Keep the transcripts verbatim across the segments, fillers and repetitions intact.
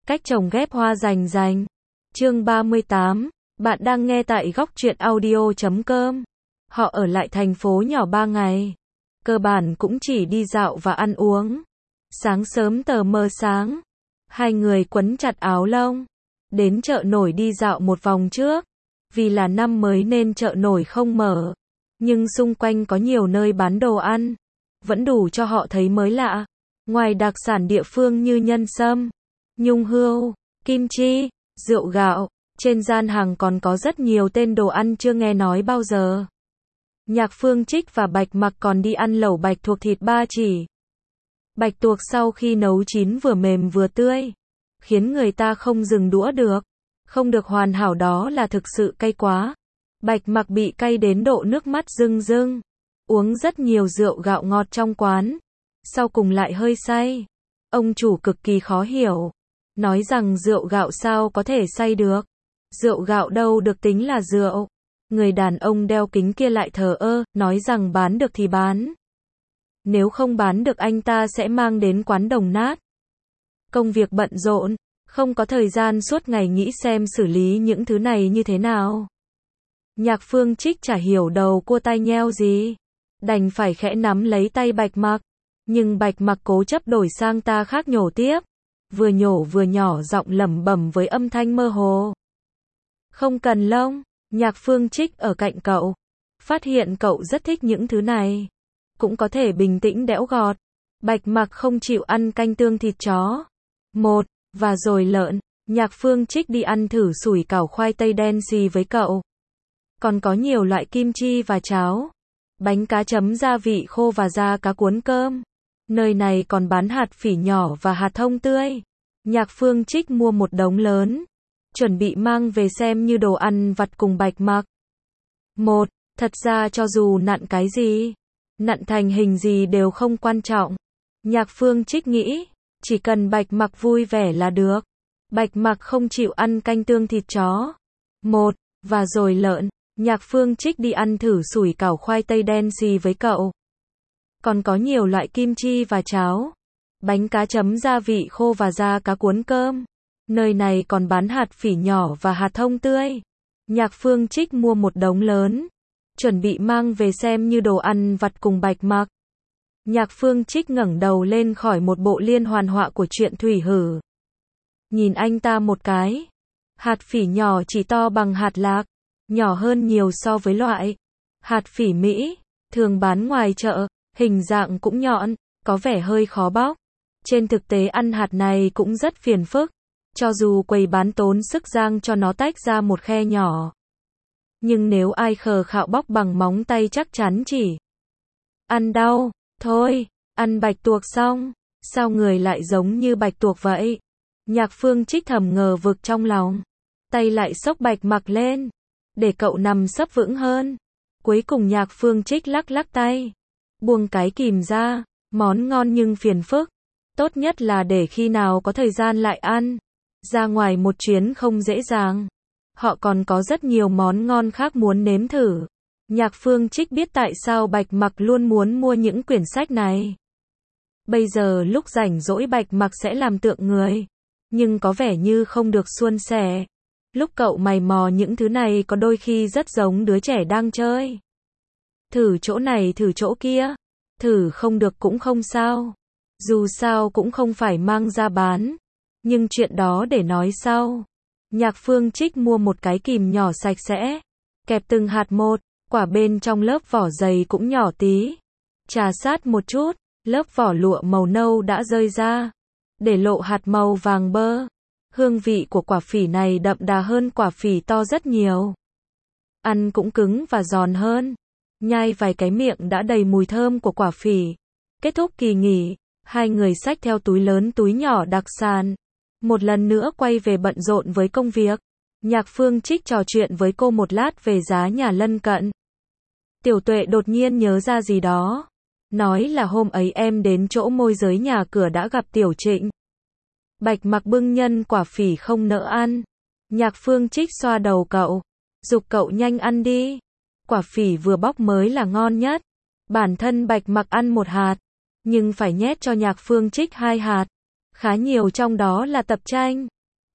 Cách trồng ghép hoa rành rành. Chương ba mươi tám. Bạn đang nghe tại góc truyện audio chấm com. Họ ở lại thành phố nhỏ ba ngày. Cơ bản cũng chỉ đi dạo và ăn uống. Sáng sớm tờ mờ sáng. Hai người quấn chặt áo lông. Đến chợ nổi đi dạo một vòng trước. Vì là năm mới nên chợ nổi không mở. Nhưng xung quanh có nhiều nơi bán đồ ăn. Vẫn đủ cho họ thấy mới lạ. Ngoài đặc sản địa phương như nhân sâm, nhung hươu, kim chi, rượu gạo, trên gian hàng còn có rất nhiều tên đồ ăn chưa nghe nói bao giờ. Nhạc Phương Trích và Bạch Mặc còn đi ăn lẩu bạch tuộc thịt ba chỉ. Bạch tuộc sau khi nấu chín vừa mềm vừa tươi, khiến người ta không dừng đũa được. Không được hoàn hảo đó là thực sự cay quá. Bạch Mặc bị cay đến độ nước mắt rưng rưng. Uống rất nhiều rượu gạo ngọt trong quán. Sau cùng lại hơi say. Ông chủ cực kỳ khó hiểu. Nói rằng rượu gạo sao có thể say được. Rượu gạo đâu được tính là rượu. Người đàn ông đeo kính kia lại thờ ơ, nói rằng bán được thì bán. Nếu không bán được anh ta sẽ mang đến quán đồng nát. Công việc bận rộn, không có thời gian suốt ngày nghĩ xem xử lý những thứ này như thế nào. Nhạc Phương Trích chả hiểu đầu cua tai nheo gì. Đành phải khẽ nắm lấy tay Bạch Mặc. Nhưng Bạch Mặc cố chấp đổi sang ta khác nhổ tiếp. Vừa nhổ vừa nhỏ giọng lẩm bẩm với âm thanh mơ hồ. Không cần lông. Nhạc Phương Trích ở cạnh cậu. Phát hiện cậu rất thích những thứ này. Cũng có thể bình tĩnh đẽo gọt. Bạch Mặc không chịu ăn canh tương thịt chó. Một, và rồi lợn. Nhạc Phương Trích đi ăn thử sủi cảo khoai tây đen xì với cậu. Còn có nhiều loại kim chi và cháo. Bánh cá chấm gia vị khô và da cá cuốn cơm. Nơi này còn bán hạt phỉ nhỏ và hạt thông tươi. Nhạc Phương Trích mua một đống lớn. Chuẩn bị mang về xem như đồ ăn vặt cùng Bạch Mặc. Một, thật ra cho dù nặn cái gì, nặn thành hình gì đều không quan trọng. Nhạc Phương Trích nghĩ, chỉ cần Bạch Mặc vui vẻ là được. Bạch Mặc không chịu ăn canh tương thịt chó. Một, và rồi lợn. Nhạc Phương Trích đi ăn thử sủi cảo khoai tây đen xì với cậu. Còn có nhiều loại kim chi và cháo. Bánh cá chấm gia vị khô và da cá cuốn cơm. Nơi này còn bán hạt phỉ nhỏ và hạt thông tươi. Nhạc Phương Trích mua một đống lớn. Chuẩn bị mang về xem như đồ ăn vặt cùng Bạch Mặc. Nhạc Phương Trích ngẩng đầu lên khỏi một bộ liên hoàn họa của truyện Thủy Hử. Nhìn anh ta một cái. Hạt phỉ nhỏ chỉ to bằng hạt lạc. Nhỏ hơn nhiều so với loại hạt phỉ Mỹ thường bán ngoài chợ, hình dạng cũng nhọn, có vẻ hơi khó bóc. Trên thực tế ăn hạt này cũng rất phiền phức, cho dù quầy bán tốn sức rang cho nó tách ra một khe nhỏ. Nhưng nếu ai khờ khạo bóc bằng móng tay chắc chắn chỉ ăn đau. Thôi, ăn bạch tuộc xong, sao người lại giống như bạch tuộc vậy? Nhạc Phương Trích thầm ngờ vực trong lòng. Tay lại xốc Bạch Mặc lên, để cậu nằm sấp vững hơn. Cuối cùng Nhạc Phương Trích lắc lắc tay, buông cái kìm ra. Món ngon nhưng phiền phức. Tốt nhất là để khi nào có thời gian lại ăn. Ra ngoài một chuyến không dễ dàng. Họ còn có rất nhiều món ngon khác muốn nếm thử. Nhạc Phương Trích biết tại sao Bạch Mặc luôn muốn mua những quyển sách này. Bây giờ lúc rảnh rỗi Bạch Mặc sẽ làm tượng người. Nhưng có vẻ như không được suôn sẻ. Lúc cậu mày mò những thứ này có đôi khi rất giống đứa trẻ đang chơi. Thử chỗ này thử chỗ kia. Thử không được cũng không sao. Dù sao cũng không phải mang ra bán. Nhưng chuyện đó để nói sau. Nhạc Phương Trích mua một cái kìm nhỏ sạch sẽ. Kẹp từng hạt một. Quả bên trong lớp vỏ dày cũng nhỏ tí. Trà sát một chút. Lớp vỏ lụa màu nâu đã rơi ra. Để lộ hạt màu vàng bơ. Hương vị của quả phỉ này đậm đà hơn quả phỉ to rất nhiều. Ăn cũng cứng và giòn hơn. Nhai vài cái miệng đã đầy mùi thơm của quả phỉ. Kết thúc kỳ nghỉ, hai người xách theo túi lớn túi nhỏ đặc sản. Một lần nữa quay về bận rộn với công việc. Nhạc Phương Trích trò chuyện với cô một lát về giá nhà lân cận. Tiểu Tuệ đột nhiên nhớ ra gì đó. Nói là hôm ấy em đến chỗ môi giới nhà cửa đã gặp Tiểu Trịnh. Bạch Mặc bưng nhân quả phỉ không nỡ ăn. Nhạc Phương Trích xoa đầu cậu. Giục cậu nhanh ăn đi. Quả phỉ vừa bóc mới là ngon nhất. Bản thân Bạch Mặc ăn một hạt. Nhưng phải nhét cho Nhạc Phương Trích hai hạt. Khá nhiều trong đó là tập tranh.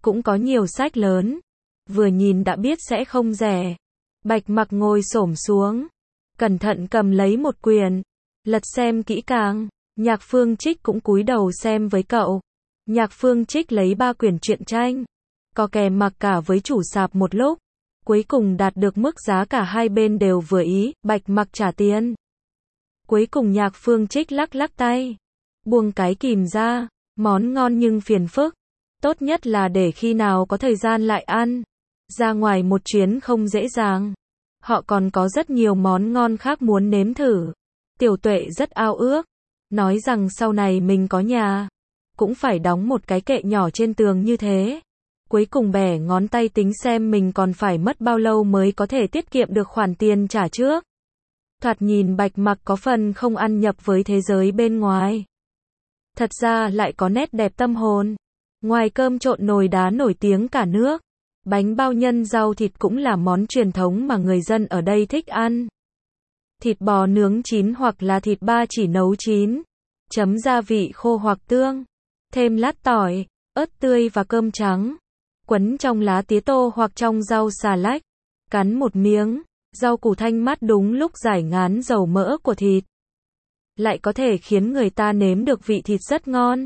cũng có nhiều sách lớn. Vừa nhìn đã biết sẽ không rẻ. Bạch Mặc ngồi xổm xuống, cẩn thận cầm lấy một quyển, lật xem kỹ càng. Nhạc Phương Trích cũng cúi đầu xem với cậu. Nhạc Phương Trích lấy ba quyển truyện tranh, có kèm mặc cả với chủ sạp một lúc. Cuối cùng đạt được mức giá cả hai bên đều vừa ý, Bạch Mặc trả tiền. Cuối cùng Nhạc Phương Trích lắc lắc tay, buông cái kìm ra, món ngon nhưng phiền phức. Tốt nhất là để khi nào có thời gian lại ăn. Ra ngoài một chuyến không dễ dàng. Họ còn có rất nhiều món ngon khác muốn nếm thử. Tiểu Tuệ rất ao ước, nói rằng sau này mình có nhà, cũng phải đóng một cái kệ nhỏ trên tường như thế. Cuối cùng bẻ ngón tay tính xem mình còn phải mất bao lâu mới có thể tiết kiệm được khoản tiền trả trước. Thoạt nhìn Bạch Mặc có phần không ăn nhập với thế giới bên ngoài. Thật ra lại có nét đẹp tâm hồn. Ngoài cơm trộn nồi đá nổi tiếng cả nước, bánh bao nhân rau thịt cũng là món truyền thống mà người dân ở đây thích ăn. Thịt bò nướng chín hoặc là thịt ba chỉ nấu chín, chấm gia vị khô hoặc tương, thêm lát tỏi, ớt tươi và cơm trắng, quấn trong lá tía tô hoặc trong rau xà lách, cắn một miếng, rau củ thanh mát đúng lúc giải ngán dầu mỡ của thịt. Lại có thể khiến người ta nếm được vị thịt rất ngon.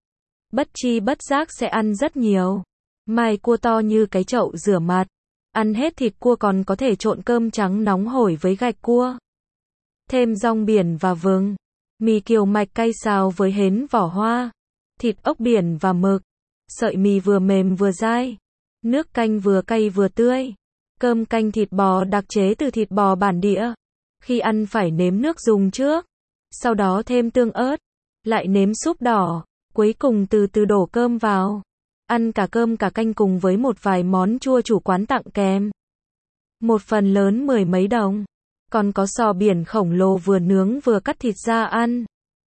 Bất chi bất giác sẽ ăn rất nhiều. Mai cua to như cái chậu rửa mặt. Ăn hết thịt cua còn có thể trộn cơm trắng nóng hổi với gạch cua. Thêm rong biển và vừng. Mì kiều mạch cay xào với hến vỏ hoa. Thịt ốc biển và mực. Sợi mì vừa mềm vừa dai. Nước canh vừa cay vừa tươi. Cơm canh thịt bò đặc chế từ thịt bò bản địa. Khi ăn phải nếm nước dùng trước. Sau đó thêm tương ớt. Lại nếm súp đỏ. Cuối cùng từ từ đổ cơm vào. Ăn cả cơm cả canh cùng với một vài món chua chủ quán tặng kèm. Một phần lớn mười mấy đồng. Còn có sò biển khổng lồ vừa nướng vừa cắt thịt ra ăn.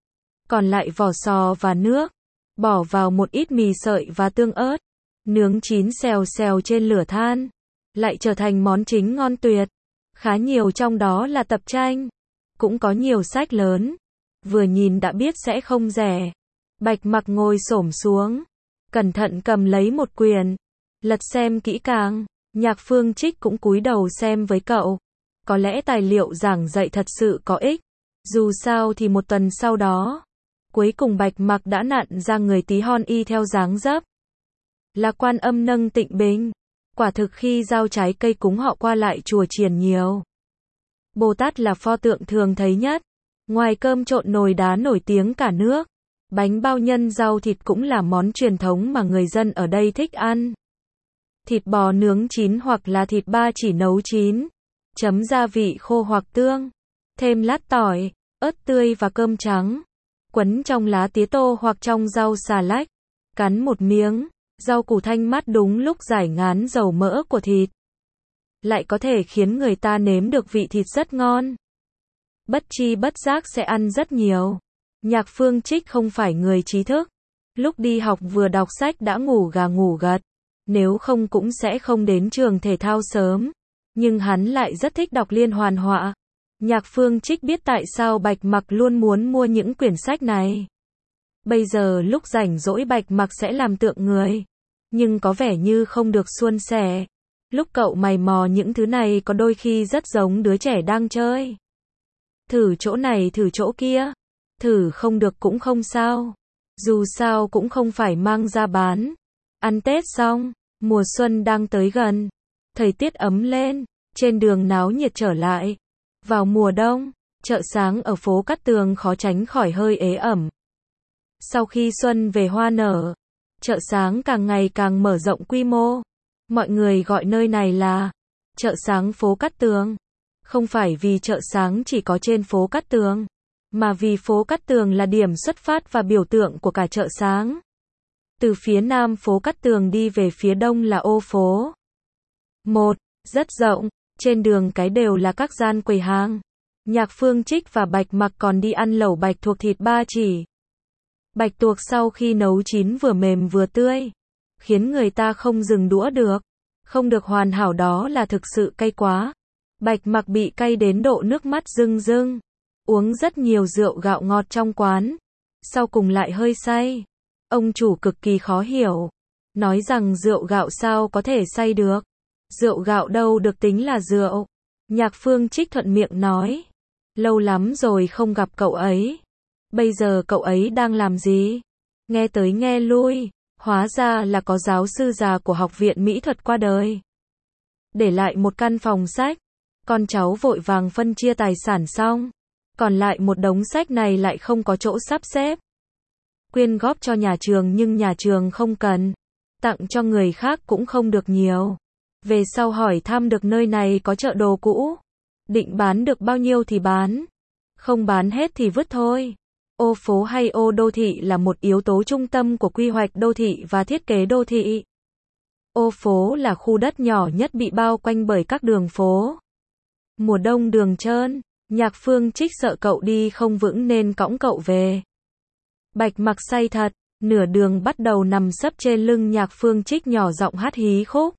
Còn lại vỏ sò và nước. Bỏ vào một ít mì sợi và tương ớt. Nướng chín xèo xèo trên lửa than. Lại trở thành món chính ngon tuyệt. Khá nhiều trong đó là tập tranh. Cũng có nhiều sách lớn. Vừa nhìn đã biết sẽ không rẻ. Bạch Mặc ngồi xổm xuống, cẩn thận cầm lấy một quyển, lật xem kỹ càng. Nhạc Phương Trích cũng cúi đầu xem với cậu. Có lẽ tài liệu giảng dạy thật sự có ích. Dù sao thì một tuần sau đó, cuối cùng Bạch Mặc đã nặn ra người tí hon y theo dáng dấp. Là Quan Âm nâng tịnh bình. Quả thực khi giao trái cây cúng họ qua lại chùa chiền nhiều. Bồ Tát là pho tượng thường thấy nhất. Ngoài cơm trộn nồi đá nổi tiếng cả nước, bánh bao nhân rau thịt cũng là món truyền thống mà người dân ở đây thích ăn. Thịt bò nướng chín hoặc là thịt ba chỉ nấu chín, chấm gia vị khô hoặc tương, thêm lát tỏi, ớt tươi và cơm trắng, quấn trong lá tía tô hoặc trong rau xà lách, cắn một miếng, rau củ thanh mát đúng lúc giải ngán dầu mỡ của thịt. Lại có thể khiến người ta nếm được vị thịt rất ngon. Bất chi bất giác sẽ ăn rất nhiều. Nhạc Phương Trích không phải người trí thức. Lúc đi học vừa đọc sách đã ngủ gà ngủ gật. Nếu không cũng sẽ không đến trường thể thao sớm. Nhưng hắn lại rất thích đọc liên hoàn họa. Nhạc Phương Trích biết tại sao Bạch Mặc luôn muốn mua những quyển sách này. Bây giờ lúc rảnh rỗi Bạch Mặc sẽ làm tượng người. Nhưng có vẻ như không được suôn sẻ. Lúc cậu mày mò những thứ này có đôi khi rất giống đứa trẻ đang chơi. Thử chỗ này thử chỗ kia. Thử không được cũng không sao. Dù sao cũng không phải mang ra bán. Ăn Tết xong, mùa xuân đang tới gần. Thời tiết ấm lên, trên đường náo nhiệt trở lại. Vào mùa đông, chợ sáng ở phố Cát Tường khó tránh khỏi hơi ế ẩm. Sau khi xuân về hoa nở, chợ sáng càng ngày càng mở rộng quy mô. Mọi người gọi nơi này là chợ sáng phố Cát Tường. Không phải vì chợ sáng chỉ có trên phố Cát Tường, mà vì phố Cát Tường là điểm xuất phát và biểu tượng của cả chợ sáng. Từ phía nam phố Cát Tường đi về phía đông là ô phố một, rất rộng, trên đường cái đều là các gian quầy hàng. Nhạc Phương Trích và Bạch Mặc còn đi ăn lẩu bạch tuộc thịt ba chỉ. Bạch tuộc sau khi nấu chín vừa mềm vừa tươi, khiến người ta không dừng đũa được. Không được hoàn hảo đó là thực sự cay quá. Bạch Mặc bị cay đến độ nước mắt rưng rưng. Uống rất nhiều rượu gạo ngọt trong quán. Sau cùng lại hơi say. Ông chủ cực kỳ khó hiểu. nói rằng rượu gạo sao có thể say được. Rượu gạo đâu được tính là rượu. Nhạc Phương Trích thuận miệng nói. Lâu lắm rồi không gặp cậu ấy. Bây giờ cậu ấy đang làm gì? Nghe tới nghe lui, hóa ra là có giáo sư già của Học viện Mỹ thuật qua đời. Để lại một căn phòng sách. Con cháu vội vàng phân chia tài sản xong. Còn lại một đống sách này lại không có chỗ sắp xếp. Quyên góp cho nhà trường nhưng nhà trường không cần. Tặng cho người khác cũng không được nhiều. Về sau hỏi thăm được nơi này có chợ đồ cũ. Định bán được bao nhiêu thì bán. Không bán hết thì vứt thôi. Ô phố hay ô đô thị là một yếu tố trung tâm của quy hoạch đô thị và thiết kế đô thị. Ô phố là khu đất nhỏ nhất bị bao quanh bởi các đường phố. Mùa đông đường trơn, Nhạc Phương Trích sợ cậu đi không vững nên cõng cậu về. Bạch Mặc say thật, nửa đường bắt đầu nằm sấp trên lưng Nhạc Phương Trích nhỏ giọng hát hí khúc.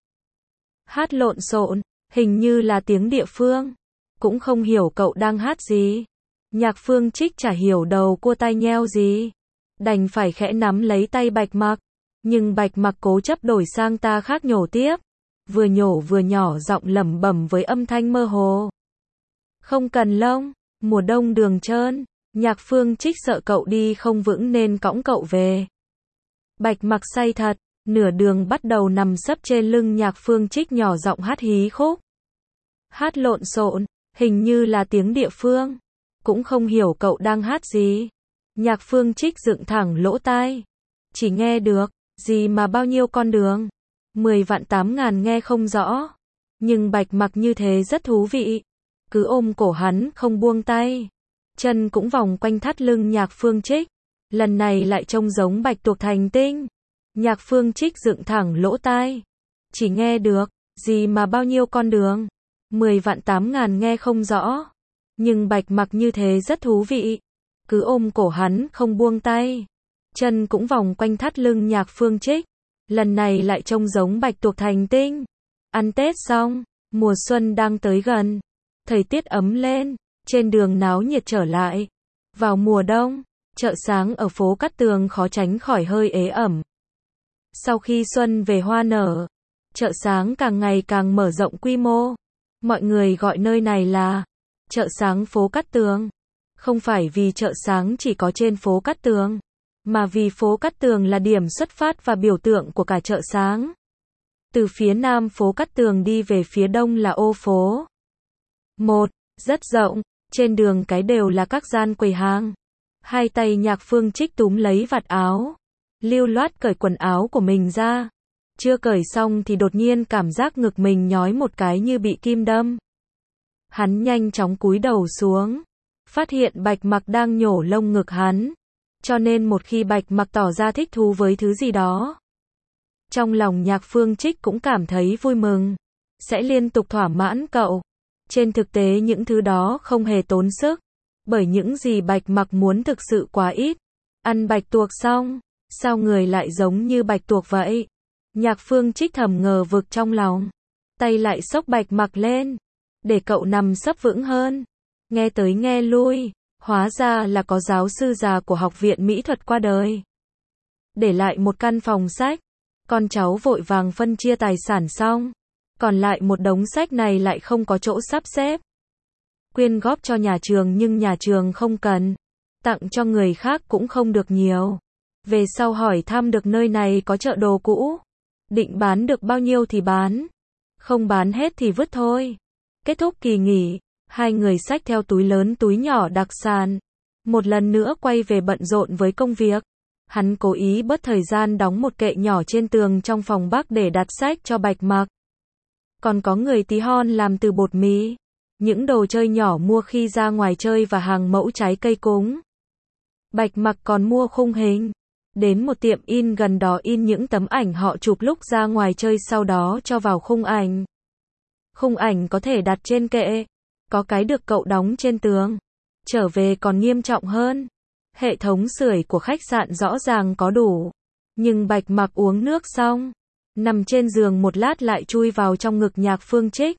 Hát lộn xộn, hình như là tiếng địa phương. Cũng không hiểu cậu đang hát gì. Nhạc Phương Trích chả hiểu đầu cua tai nheo gì. Đành phải khẽ nắm lấy tay Bạch Mặc. Nhưng Bạch Mặc cố chấp đổi sang ta khác nhổ tiếp. Vừa nhổ vừa nhỏ giọng lẩm bẩm với âm thanh mơ hồ. Không cần lông, mùa đông đường trơn. Nhạc Phương Trích sợ cậu đi không vững nên cõng cậu về. Bạch Mặc say thật, nửa đường bắt đầu nằm sấp trên lưng Nhạc Phương Trích nhỏ giọng hát hí khúc. Hát lộn xộn, hình như là tiếng địa phương. Cũng không hiểu cậu đang hát gì. Nhạc Phương Trích dựng thẳng lỗ tai. Chỉ nghe được, gì mà bao nhiêu con đường. Mười vạn tám ngàn nghe không rõ. Nhưng Bạch Mặc như thế rất thú vị. Cứ ôm cổ hắn không buông tay. Chân cũng vòng quanh thắt lưng Nhạc Phương Trích. Lần này lại trông giống bạch tuộc thành tinh. Nhạc Phương Trích dựng thẳng lỗ tai. Chỉ nghe được, gì mà bao nhiêu con đường. Mười vạn tám ngàn nghe không rõ. Nhưng Bạch Mặc như thế rất thú vị. Cứ ôm cổ hắn không buông tay. Chân cũng vòng quanh thắt lưng Nhạc Phương Trích. Lần này lại trông giống bạch tuộc thành tinh. Ăn Tết xong, mùa xuân đang tới gần. Thời tiết ấm lên, trên đường náo nhiệt trở lại. Vào mùa đông, chợ sáng ở phố Cát Tường khó tránh khỏi hơi ế ẩm. Sau khi xuân về hoa nở, chợ sáng càng ngày càng mở rộng quy mô. Mọi người gọi nơi này là chợ sáng phố Cát Tường. Không phải vì chợ sáng chỉ có trên phố Cát Tường, mà vì phố Cát Tường là điểm xuất phát và biểu tượng của cả chợ sáng. Từ phía nam phố Cát Tường đi về phía đông là ô phố. Một, rất rộng, trên đường cái đều là các gian quầy hàng. Hai tay Nhạc Phương Trích túm lấy vạt áo, lưu loát cởi quần áo của mình ra. Chưa cởi xong thì đột nhiên cảm giác ngực mình nhói một cái như bị kim đâm. Hắn nhanh chóng cúi đầu xuống, phát hiện Bạch Mặc đang nhổ lông ngực hắn. Cho nên một khi Bạch Mặc tỏ ra thích thú với thứ gì đó, trong lòng Nhạc Phương Trích cũng cảm thấy vui mừng, sẽ liên tục thỏa mãn cậu. Trên thực tế những thứ đó không hề tốn sức, bởi những gì Bạch Mặc muốn thực sự quá ít. Ăn bạch tuộc xong, sao người lại giống như bạch tuộc vậy? Nhạc Phương Trích thầm ngờ vực trong lòng, tay lại xốc Bạch Mặc lên, để cậu nằm sấp vững hơn. Nghe tới nghe lui, hóa ra là có giáo sư già của Học viện Mỹ thuật qua đời. Để lại một căn phòng sách, con cháu vội vàng phân chia tài sản xong. Còn lại một đống sách này lại không có chỗ sắp xếp. Quyên góp cho nhà trường nhưng nhà trường không cần. Tặng cho người khác cũng không được nhiều. Về sau hỏi thăm được nơi này có chợ đồ cũ. Định bán được bao nhiêu thì bán. Không bán hết thì vứt thôi. Kết thúc kỳ nghỉ, hai người xách theo túi lớn túi nhỏ đặc sản. Một lần nữa quay về bận rộn với công việc. Hắn cố ý bớt thời gian đóng một kệ nhỏ trên tường trong phòng Bắc để đặt sách cho Bạch Mặc. Còn có người tí hon làm từ bột mì, những đồ chơi nhỏ mua khi ra ngoài chơi và hàng mẫu trái cây cúng. Bạch Mặc còn mua khung hình, đến một tiệm in gần đó in những tấm ảnh họ chụp lúc ra ngoài chơi sau đó cho vào khung ảnh. Khung ảnh có thể đặt trên kệ, có cái được cậu đóng trên tường. Trở về còn nghiêm trọng hơn, hệ thống sưởi của khách sạn rõ ràng có đủ, nhưng Bạch Mặc uống nước xong, nằm trên giường một lát lại chui vào trong ngực Nhạc Phương Trích.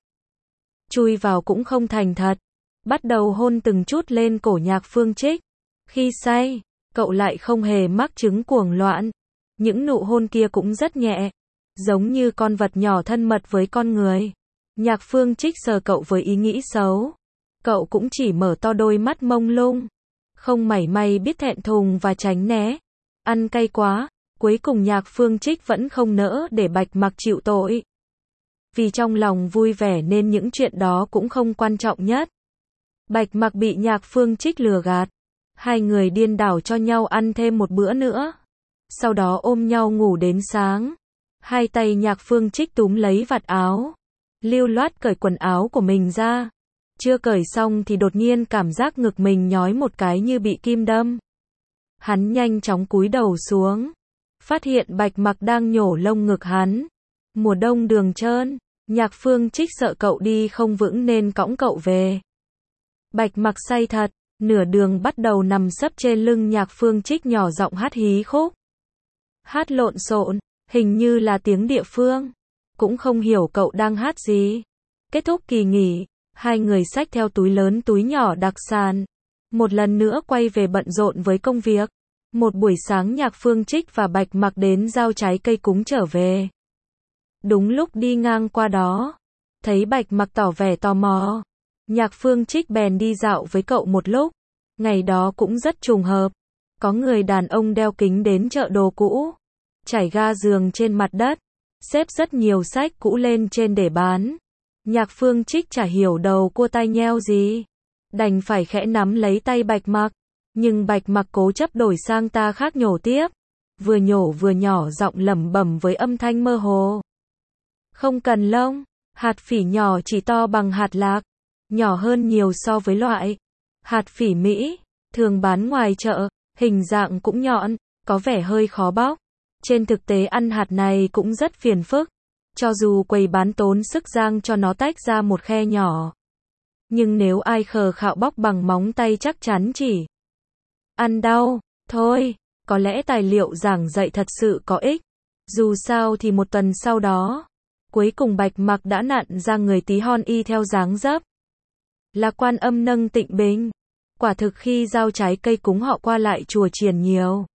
Chui vào cũng không thành thật, bắt đầu hôn từng chút lên cổ Nhạc Phương Trích. Khi say, cậu lại không hề mắc chứng cuồng loạn. Những nụ hôn kia cũng rất nhẹ, giống như con vật nhỏ thân mật với con người. Nhạc Phương Trích sờ cậu với ý nghĩ xấu. Cậu cũng chỉ mở to đôi mắt mông lung, không mảy may biết thẹn thùng và tránh né. Ăn cay quá, cuối cùng Nhạc Phương Trích vẫn không nỡ để Bạch Mặc chịu tội. Vì trong lòng vui vẻ nên những chuyện đó cũng không quan trọng nhất. Bạch Mặc bị Nhạc Phương Trích lừa gạt. Hai người điên đảo cho nhau ăn thêm một bữa nữa. Sau đó ôm nhau ngủ đến sáng. Hai tay Nhạc Phương Trích túm lấy vạt áo, lưu loát cởi quần áo của mình ra. Chưa cởi xong thì đột nhiên cảm giác ngực mình nhói một cái như bị kim đâm. Hắn nhanh chóng cúi đầu xuống, phát hiện Bạch Mặc đang nhổ lông ngực hắn. Mùa đông đường trơn, Nhạc Phương Trích sợ cậu đi không vững nên cõng cậu về. Bạch Mặc say thật, nửa đường bắt đầu nằm sấp trên lưng Nhạc Phương Trích nhỏ giọng hát hí khúc. Hát lộn xộn, hình như là tiếng địa phương, cũng không hiểu cậu đang hát gì. Kết thúc kỳ nghỉ, hai người xách theo túi lớn túi nhỏ đặc sản, một lần nữa quay về bận rộn với công việc. Một buổi sáng Nhạc Phương Trích và Bạch Mặc đến giao trái cây cúng trở về. Đúng lúc đi ngang qua đó, thấy Bạch Mặc tỏ vẻ tò mò. Nhạc Phương Trích bèn đi dạo với cậu một lúc. Ngày đó cũng rất trùng hợp, có người đàn ông đeo kính đến chợ đồ cũ, trải ga giường trên mặt đất, xếp rất nhiều sách cũ lên trên để bán. Nhạc Phương Trích chả hiểu đầu cua tai nheo gì, đành phải khẽ nắm lấy tay Bạch Mặc, nhưng Bạch Mặc cố chấp đổi sang ta khác nhổ tiếp, vừa nhổ vừa nhỏ giọng lẩm bẩm với âm thanh mơ hồ. Không cần lông, hạt phỉ nhỏ chỉ to bằng hạt lạc, nhỏ hơn nhiều so với loại hạt phỉ Mỹ thường bán ngoài chợ, hình dạng cũng nhọn, có vẻ hơi khó bóc. Trên thực tế ăn hạt này cũng rất phiền phức, cho dù quầy bán tốn sức rang cho nó tách ra một khe nhỏ. Nhưng nếu ai khờ khạo bóc bằng móng tay chắc chắn chỉ ăn đau. Thôi, có lẽ tài liệu giảng dạy thật sự có ích. Dù sao thì một tuần sau đó, cuối cùng Bạch Mặc đã nặn ra người tí hon y theo dáng dấp. Là Quan Âm nâng tịnh bình. Quả thực khi giao trái cây cúng họ qua lại chùa chiền nhiều.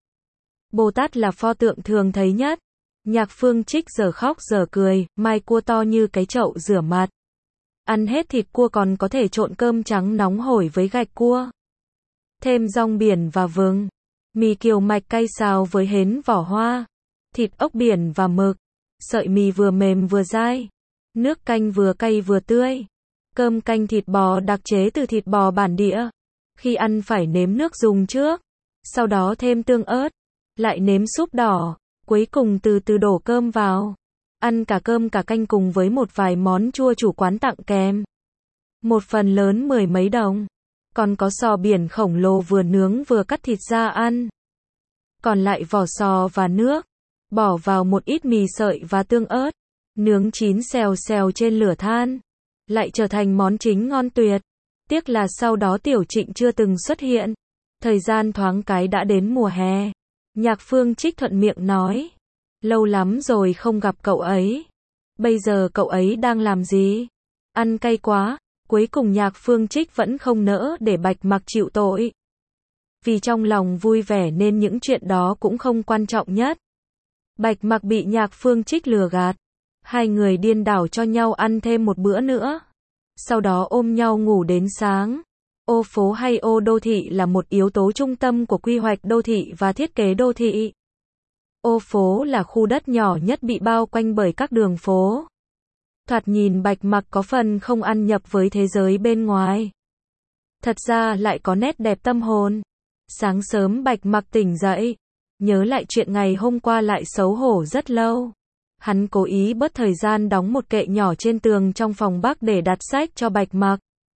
Bồ Tát là pho tượng thường thấy nhất. Nhạc Phương Trích giờ khóc giờ cười, mai cua to như cái chậu rửa mặt. Ăn hết thịt cua còn có thể trộn cơm trắng nóng hổi với gạch cua. Thêm rong biển và vừng. Mì kiều mạch cay xào với hến vỏ hoa. Thịt ốc biển và mực. Sợi mì vừa mềm vừa dai. Nước canh vừa cay vừa tươi. Cơm canh thịt bò đặc chế từ thịt bò bản địa. Khi ăn phải nếm nước dùng trước. Sau đó thêm tương ớt. Lại nếm súp đỏ. Cuối cùng từ từ đổ cơm vào. Ăn cả cơm cả canh cùng với một vài món chua chủ quán tặng kèm. Một phần lớn mười mấy đồng. Còn có sò biển khổng lồ vừa nướng vừa cắt thịt ra ăn. Còn lại vỏ sò và nước. Bỏ vào một ít mì sợi và tương ớt. Nướng chín xèo xèo trên lửa than. Lại trở thành món chính ngon tuyệt. Tiếc là sau đó Tiểu Trịnh chưa từng xuất hiện. Thời gian thoáng cái đã đến mùa hè. Nhạc Phương Trích thuận miệng nói. Lâu lắm rồi không gặp cậu ấy. Bây giờ cậu ấy đang làm gì? Ăn cay quá. Cuối cùng Nhạc Phương Trích vẫn không nỡ để Bạch Mặc chịu tội. Vì trong lòng vui vẻ nên những chuyện đó cũng không quan trọng nhất. Bạch Mặc bị Nhạc Phương Trích lừa gạt. Hai người điên đảo cho nhau ăn thêm một bữa nữa. Sau đó ôm nhau ngủ đến sáng. Ô phố hay ô đô thị là một yếu tố trung tâm của quy hoạch đô thị và thiết kế đô thị. Ô phố là khu đất nhỏ nhất bị bao quanh bởi các đường phố. Thoạt nhìn Bạch Mặc có phần không ăn nhập với thế giới bên ngoài. Thật ra lại có nét đẹp tâm hồn. Sáng sớm Bạch Mặc tỉnh dậy, nhớ lại chuyện ngày hôm qua lại xấu hổ rất lâu. Hắn cố ý bớt thời gian đóng một kệ nhỏ trên tường trong phòng Bắc để đặt sách cho Bạch Mặc.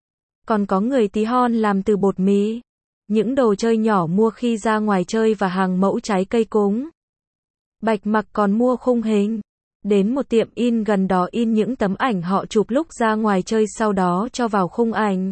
Còn có người tí hon làm từ bột mì, những đồ chơi nhỏ mua khi ra ngoài chơi và hàng mẫu trái cây cúng. Bạch Mặc còn mua khung hình, đến một tiệm in gần đó in những tấm ảnh họ chụp lúc ra ngoài chơi sau đó cho vào khung ảnh.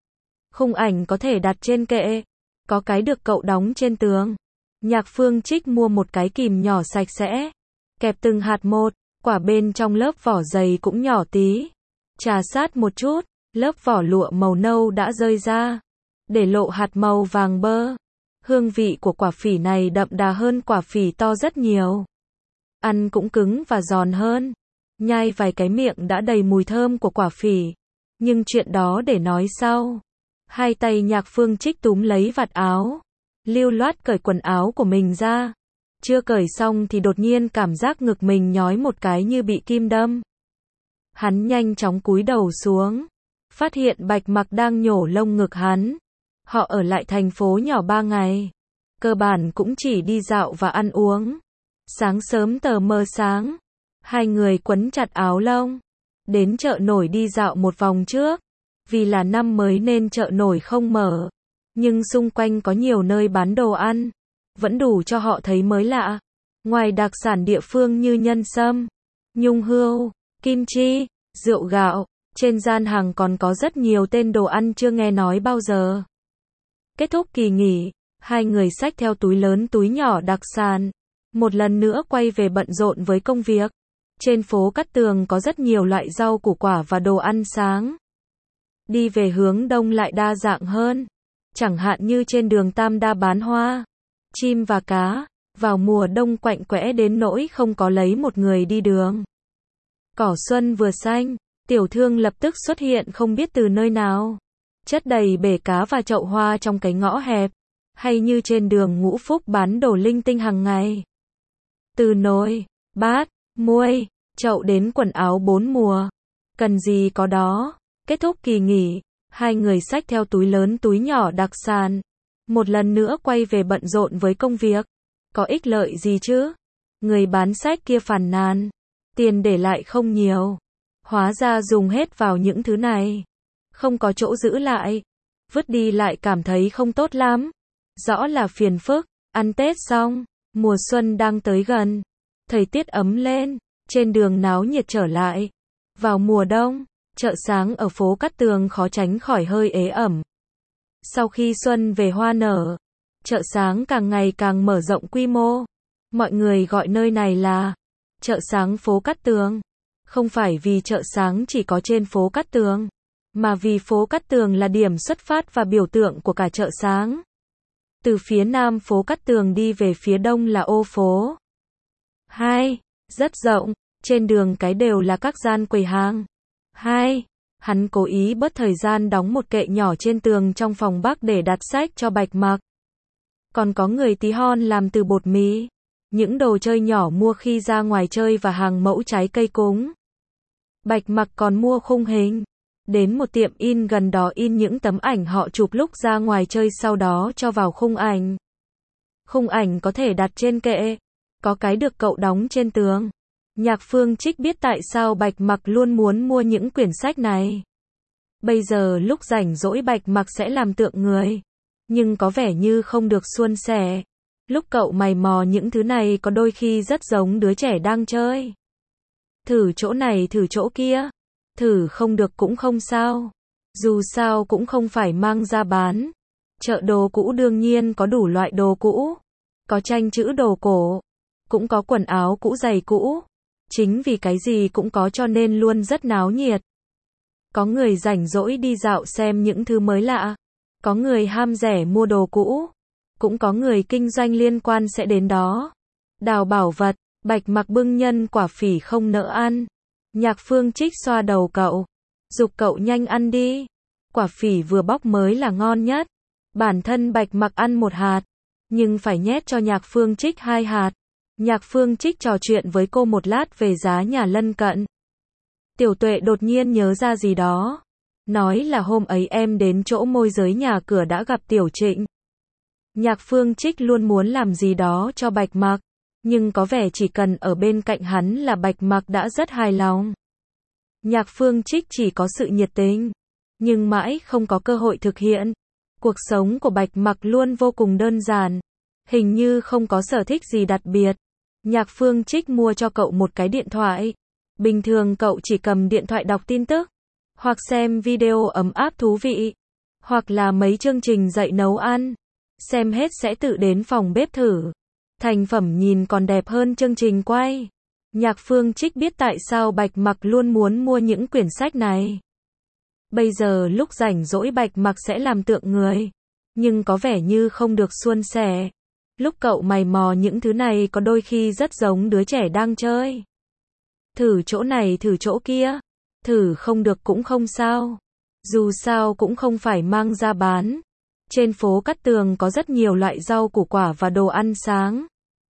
Khung ảnh có thể đặt trên kệ, có cái được cậu đóng trên tường. Nhạc Phương Trích mua một cái kìm nhỏ sạch sẽ, kẹp từng hạt một, quả bên trong lớp vỏ dày cũng nhỏ tí. Trà sát một chút, lớp vỏ lụa màu nâu đã rơi ra, để lộ hạt màu vàng bơ. Hương vị của quả phỉ này đậm đà hơn quả phỉ to rất nhiều. Ăn cũng cứng và giòn hơn. Nhai vài cái miệng đã đầy mùi thơm của quả phỉ. Nhưng chuyện đó để nói sau. Hai tay Nhạc Phương Trích túm lấy vạt áo. Lưu loát cởi quần áo của mình ra. Chưa cởi xong thì đột nhiên cảm giác ngực mình nhói một cái như bị kim đâm. Hắn nhanh chóng cúi đầu xuống. Phát hiện Bạch Mặc đang nhổ lông ngực hắn. Họ ở lại thành phố nhỏ ba ngày. Cơ bản cũng chỉ đi dạo và ăn uống. Sáng sớm tờ mờ sáng. Hai người quấn chặt áo lông. Đến chợ nổi đi dạo một vòng trước. Vì là năm mới nên chợ nổi không mở. Nhưng xung quanh có nhiều nơi bán đồ ăn. Vẫn đủ cho họ thấy mới lạ. Ngoài đặc sản địa phương như nhân sâm, nhung hươu, kim chi, rượu gạo, trên gian hàng còn có rất nhiều tên đồ ăn chưa nghe nói bao giờ. Kết thúc kỳ nghỉ, hai người xách theo túi lớn túi nhỏ đặc sản. Một lần nữa quay về bận rộn với công việc. Trên phố Cát Tường có rất nhiều loại rau củ quả và đồ ăn sáng. Đi về hướng đông lại đa dạng hơn. Chẳng hạn như trên đường Tam Đa bán hoa, chim và cá. Vào mùa đông quạnh quẽ đến nỗi không có lấy một người đi đường. Cỏ xuân vừa xanh, tiểu thương lập tức xuất hiện không biết từ nơi nào. Chất đầy bể cá và chậu hoa trong cái ngõ hẹp. Hay như trên đường Ngũ Phúc bán đồ linh tinh hàng ngày. Từ nồi, bát, muôi, chậu đến quần áo bốn mùa. Cần gì có đó. Kết thúc kỳ nghỉ, hai người xách theo túi lớn túi nhỏ đặc sản. Một lần nữa quay về bận rộn với công việc. Có ích lợi gì chứ? Người bán sách kia phàn nàn. Tiền để lại không nhiều. Hóa ra dùng hết vào những thứ này. Không có chỗ giữ lại. Vứt đi lại cảm thấy không tốt lắm. Rõ là phiền phức. Ăn Tết xong. Mùa xuân đang tới gần. Thời tiết ấm lên. Trên đường náo nhiệt trở lại. Vào mùa đông, chợ sáng ở phố Cát Tường khó tránh khỏi hơi ế ẩm. Sau khi xuân về hoa nở, chợ sáng càng ngày càng mở rộng quy mô. Mọi người gọi nơi này là chợ sáng phố Cát Tường. Không phải vì chợ sáng chỉ có trên phố Cát Tường, mà vì phố Cát Tường là điểm xuất phát và biểu tượng của cả chợ sáng. Từ phía nam phố Cát Tường đi về phía đông là ô phố hai, rất rộng, trên đường cái đều là các gian quầy hàng. hai. Hắn cố ý bớt thời gian đóng một kệ nhỏ trên tường trong phòng Bắc để đặt sách cho Bạch Mặc. Còn có người tí hon làm từ bột mì, những đồ chơi nhỏ mua khi ra ngoài chơi và hàng mẫu trái cây cúng. Bạch Mặc còn mua khung hình, đến một tiệm in gần đó in những tấm ảnh họ chụp lúc ra ngoài chơi sau đó cho vào khung ảnh. Khung ảnh có thể đặt trên kệ, có cái được cậu đóng trên tường. Nhạc Phương Trích biết tại sao Bạch Mặc luôn muốn mua những quyển sách này. Bây giờ lúc rảnh rỗi Bạch Mặc sẽ làm tượng người, nhưng có vẻ như không được suôn sẻ. Lúc cậu mày mò những thứ này có đôi khi rất giống đứa trẻ đang chơi. Thử chỗ này thử chỗ kia, thử không được cũng không sao. Dù sao cũng không phải mang ra bán. Chợ đồ cũ đương nhiên có đủ loại đồ cũ. Có tranh chữ đồ cổ, cũng có quần áo cũ giày cũ. Chính vì cái gì cũng có cho nên luôn rất náo nhiệt. Có người rảnh rỗi đi dạo xem những thứ mới lạ. Có người ham rẻ mua đồ cũ. Cũng có người kinh doanh liên quan sẽ đến đó. Đào bảo vật, Bạch Mặc bưng nhân quả phỉ không nỡ ăn. Nhạc Phương Trích xoa đầu cậu. Giục cậu nhanh ăn đi. Quả phỉ vừa bóc mới là ngon nhất. Bản thân Bạch Mặc ăn một hạt. Nhưng phải nhét cho Nhạc Phương Trích hai hạt. Nhạc Phương Trích trò chuyện với cô một lát về giá nhà lân cận. Tiểu Tuệ đột nhiên nhớ ra gì đó. Nói là hôm ấy em đến chỗ môi giới nhà cửa đã gặp Tiểu Trịnh. Nhạc Phương Trích luôn muốn làm gì đó cho Bạch Mặc. Nhưng có vẻ chỉ cần ở bên cạnh hắn là Bạch Mặc đã rất hài lòng. Nhạc Phương Trích chỉ có sự nhiệt tình. Nhưng mãi không có cơ hội thực hiện. Cuộc sống của Bạch Mặc luôn vô cùng đơn giản. Hình như không có sở thích gì đặc biệt. Nhạc Phương Trích mua cho cậu một cái điện thoại. Bình thường cậu chỉ cầm điện thoại đọc tin tức, hoặc xem video ấm áp thú vị, hoặc là mấy chương trình dạy nấu ăn. Xem hết sẽ tự đến phòng bếp thử. Thành phẩm nhìn còn đẹp hơn chương trình quay. Nhạc Phương Trích biết tại sao Bạch Mặc luôn muốn mua những quyển sách này. Bây giờ lúc rảnh rỗi Bạch Mặc sẽ làm tượng người. nhưng có vẻ như không được suôn sẻ. Lúc cậu mày mò những thứ này có đôi khi rất giống đứa trẻ đang chơi. Thử chỗ này thử chỗ kia, thử không được cũng không sao. Dù sao cũng không phải mang ra bán. Trên phố Cát Tường có rất nhiều loại rau củ quả và đồ ăn sáng.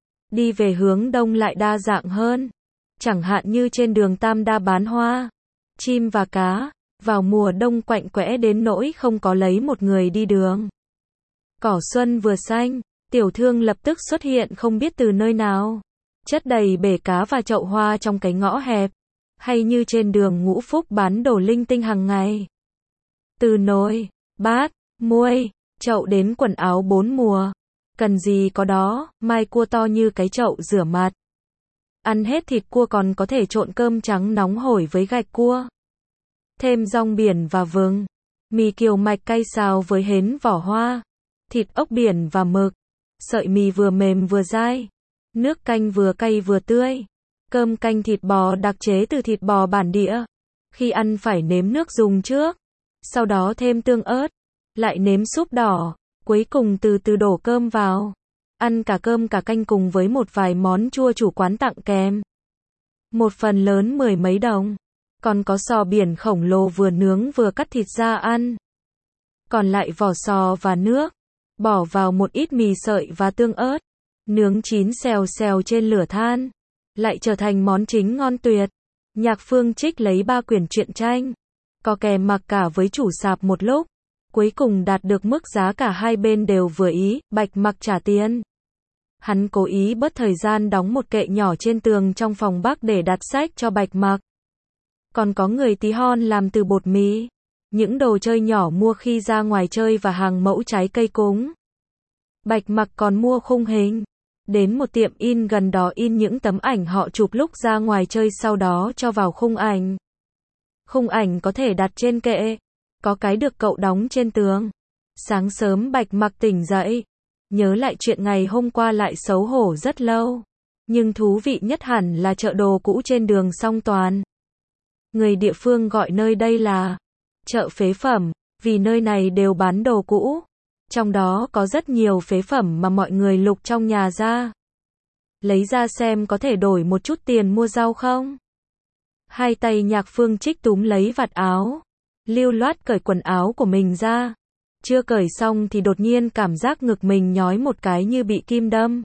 Đi về hướng đông lại đa dạng hơn. Chẳng hạn như trên đường Tam Đa bán hoa, chim và cá, vào mùa đông quạnh quẽ đến nỗi không có lấy một người đi đường. Cỏ xuân vừa xanh, tiểu thương lập tức xuất hiện không biết từ nơi nào, chất đầy bể cá và chậu hoa trong cái ngõ hẹp, hay như trên đường Ngũ Phúc bán đồ linh tinh hàng ngày. Từ nồi, bát, muôi, chậu đến quần áo bốn mùa, cần gì có đó, mai cua to như cái chậu rửa mặt. Ăn hết thịt cua còn có thể trộn cơm trắng nóng hổi với gạch cua. Thêm rong biển và vừng, mì kiều mạch cay xào với hến vỏ hoa, thịt ốc biển và mực, sợi mì vừa mềm vừa dai, nước canh vừa cay vừa tươi, cơm canh thịt bò đặc chế từ thịt bò bản địa. Khi ăn phải nếm nước dùng trước, sau đó thêm tương ớt, lại nếm súp đỏ, cuối cùng từ từ đổ cơm vào. Ăn cả cơm cả canh cùng với một vài món chua chủ quán tặng kèm. Một phần lớn mười mấy đồng. Còn có sò biển khổng lồ vừa nướng vừa cắt thịt ra ăn. Còn lại vỏ sò và nước. Bỏ vào một ít mì sợi và tương ớt. Nướng chín xèo xèo trên lửa than. Lại trở thành món chính ngon tuyệt. Nhạc Phương Trích lấy ba quyển truyện tranh. Có kèm mặc cả với chủ sạp một lúc. Cuối cùng đạt được mức giá cả hai bên đều vừa ý, Bạch Mặc trả tiền. Hắn cố ý bớt thời gian đóng một kệ nhỏ trên tường trong phòng Bắc để đặt sách cho Bạch Mặc. Còn có người tí hon làm từ bột mì, những đồ chơi nhỏ mua khi ra ngoài chơi và hàng mẫu trái cây cúng. Bạch Mặc còn mua khung hình, đến một tiệm in gần đó in những tấm ảnh họ chụp lúc ra ngoài chơi sau đó cho vào khung ảnh. Khung ảnh có thể đặt trên kệ, có cái được cậu đóng trên tường. Sáng sớm Bạch Mặc tỉnh dậy, nhớ lại chuyện ngày hôm qua lại xấu hổ rất lâu. Nhưng thú vị nhất hẳn là chợ đồ cũ trên đường Song Toàn. Người địa phương gọi nơi đây là chợ phế phẩm, vì nơi này đều bán đồ cũ. Trong đó có rất nhiều phế phẩm mà mọi người lục trong nhà ra. Lấy ra xem có thể đổi một chút tiền mua rau không? Hai tay Nhạc Phương Trích túm lấy vạt áo, lưu loát cởi quần áo của mình ra. Chưa cởi xong thì đột nhiên cảm giác ngực mình nhói một cái như bị kim đâm.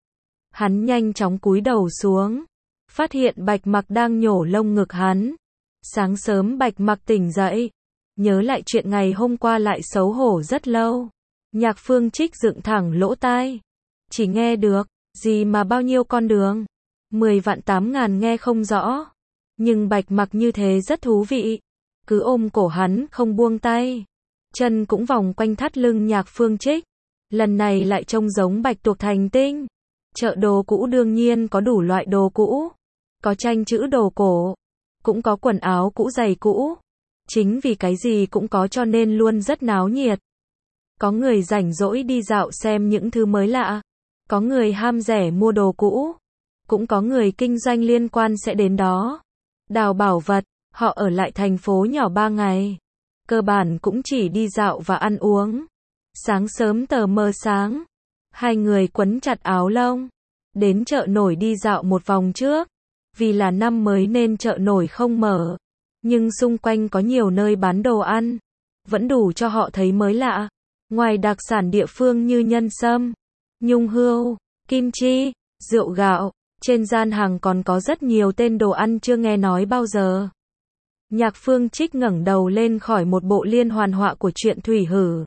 Hắn nhanh chóng cúi đầu xuống, phát hiện Bạch Mặc đang nhổ lông ngực hắn. Sáng sớm Bạch Mặc tỉnh dậy, nhớ lại chuyện ngày hôm qua lại xấu hổ rất lâu. Nhạc Phương Trích dựng thẳng lỗ tai, chỉ nghe được, gì mà bao nhiêu con đường, mười vạn tám ngàn nghe không rõ. Nhưng Bạch Mặc như thế rất thú vị, cứ ôm cổ hắn không buông tay. Chân cũng vòng quanh thắt lưng Nhạc Phương Trích. Lần này lại trông giống bạch tuộc thành tinh. Chợ đồ cũ đương nhiên có đủ loại đồ cũ. Có tranh chữ đồ cổ. Cũng có quần áo cũ giày cũ. Chính vì cái gì cũng có cho nên luôn rất náo nhiệt. Có người rảnh rỗi đi dạo xem những thứ mới lạ. Có người ham rẻ mua đồ cũ. Cũng có người kinh doanh liên quan sẽ đến đó. Đào bảo vật, họ ở lại thành phố nhỏ ba ngày. Cơ bản cũng chỉ đi dạo và ăn uống. Sáng sớm tờ mờ sáng, hai người quấn chặt áo lông, đến chợ nổi đi dạo một vòng trước. Vì là năm mới nên chợ nổi không mở, nhưng xung quanh có nhiều nơi bán đồ ăn, vẫn đủ cho họ thấy mới lạ. Ngoài đặc sản địa phương như nhân sâm, nhung hươu, kim chi, rượu gạo, trên gian hàng còn có rất nhiều tên đồ ăn chưa nghe nói bao giờ. Nhạc Phương Trích ngẩng đầu lên khỏi một bộ liên hoàn họa của truyện Thủy Hử.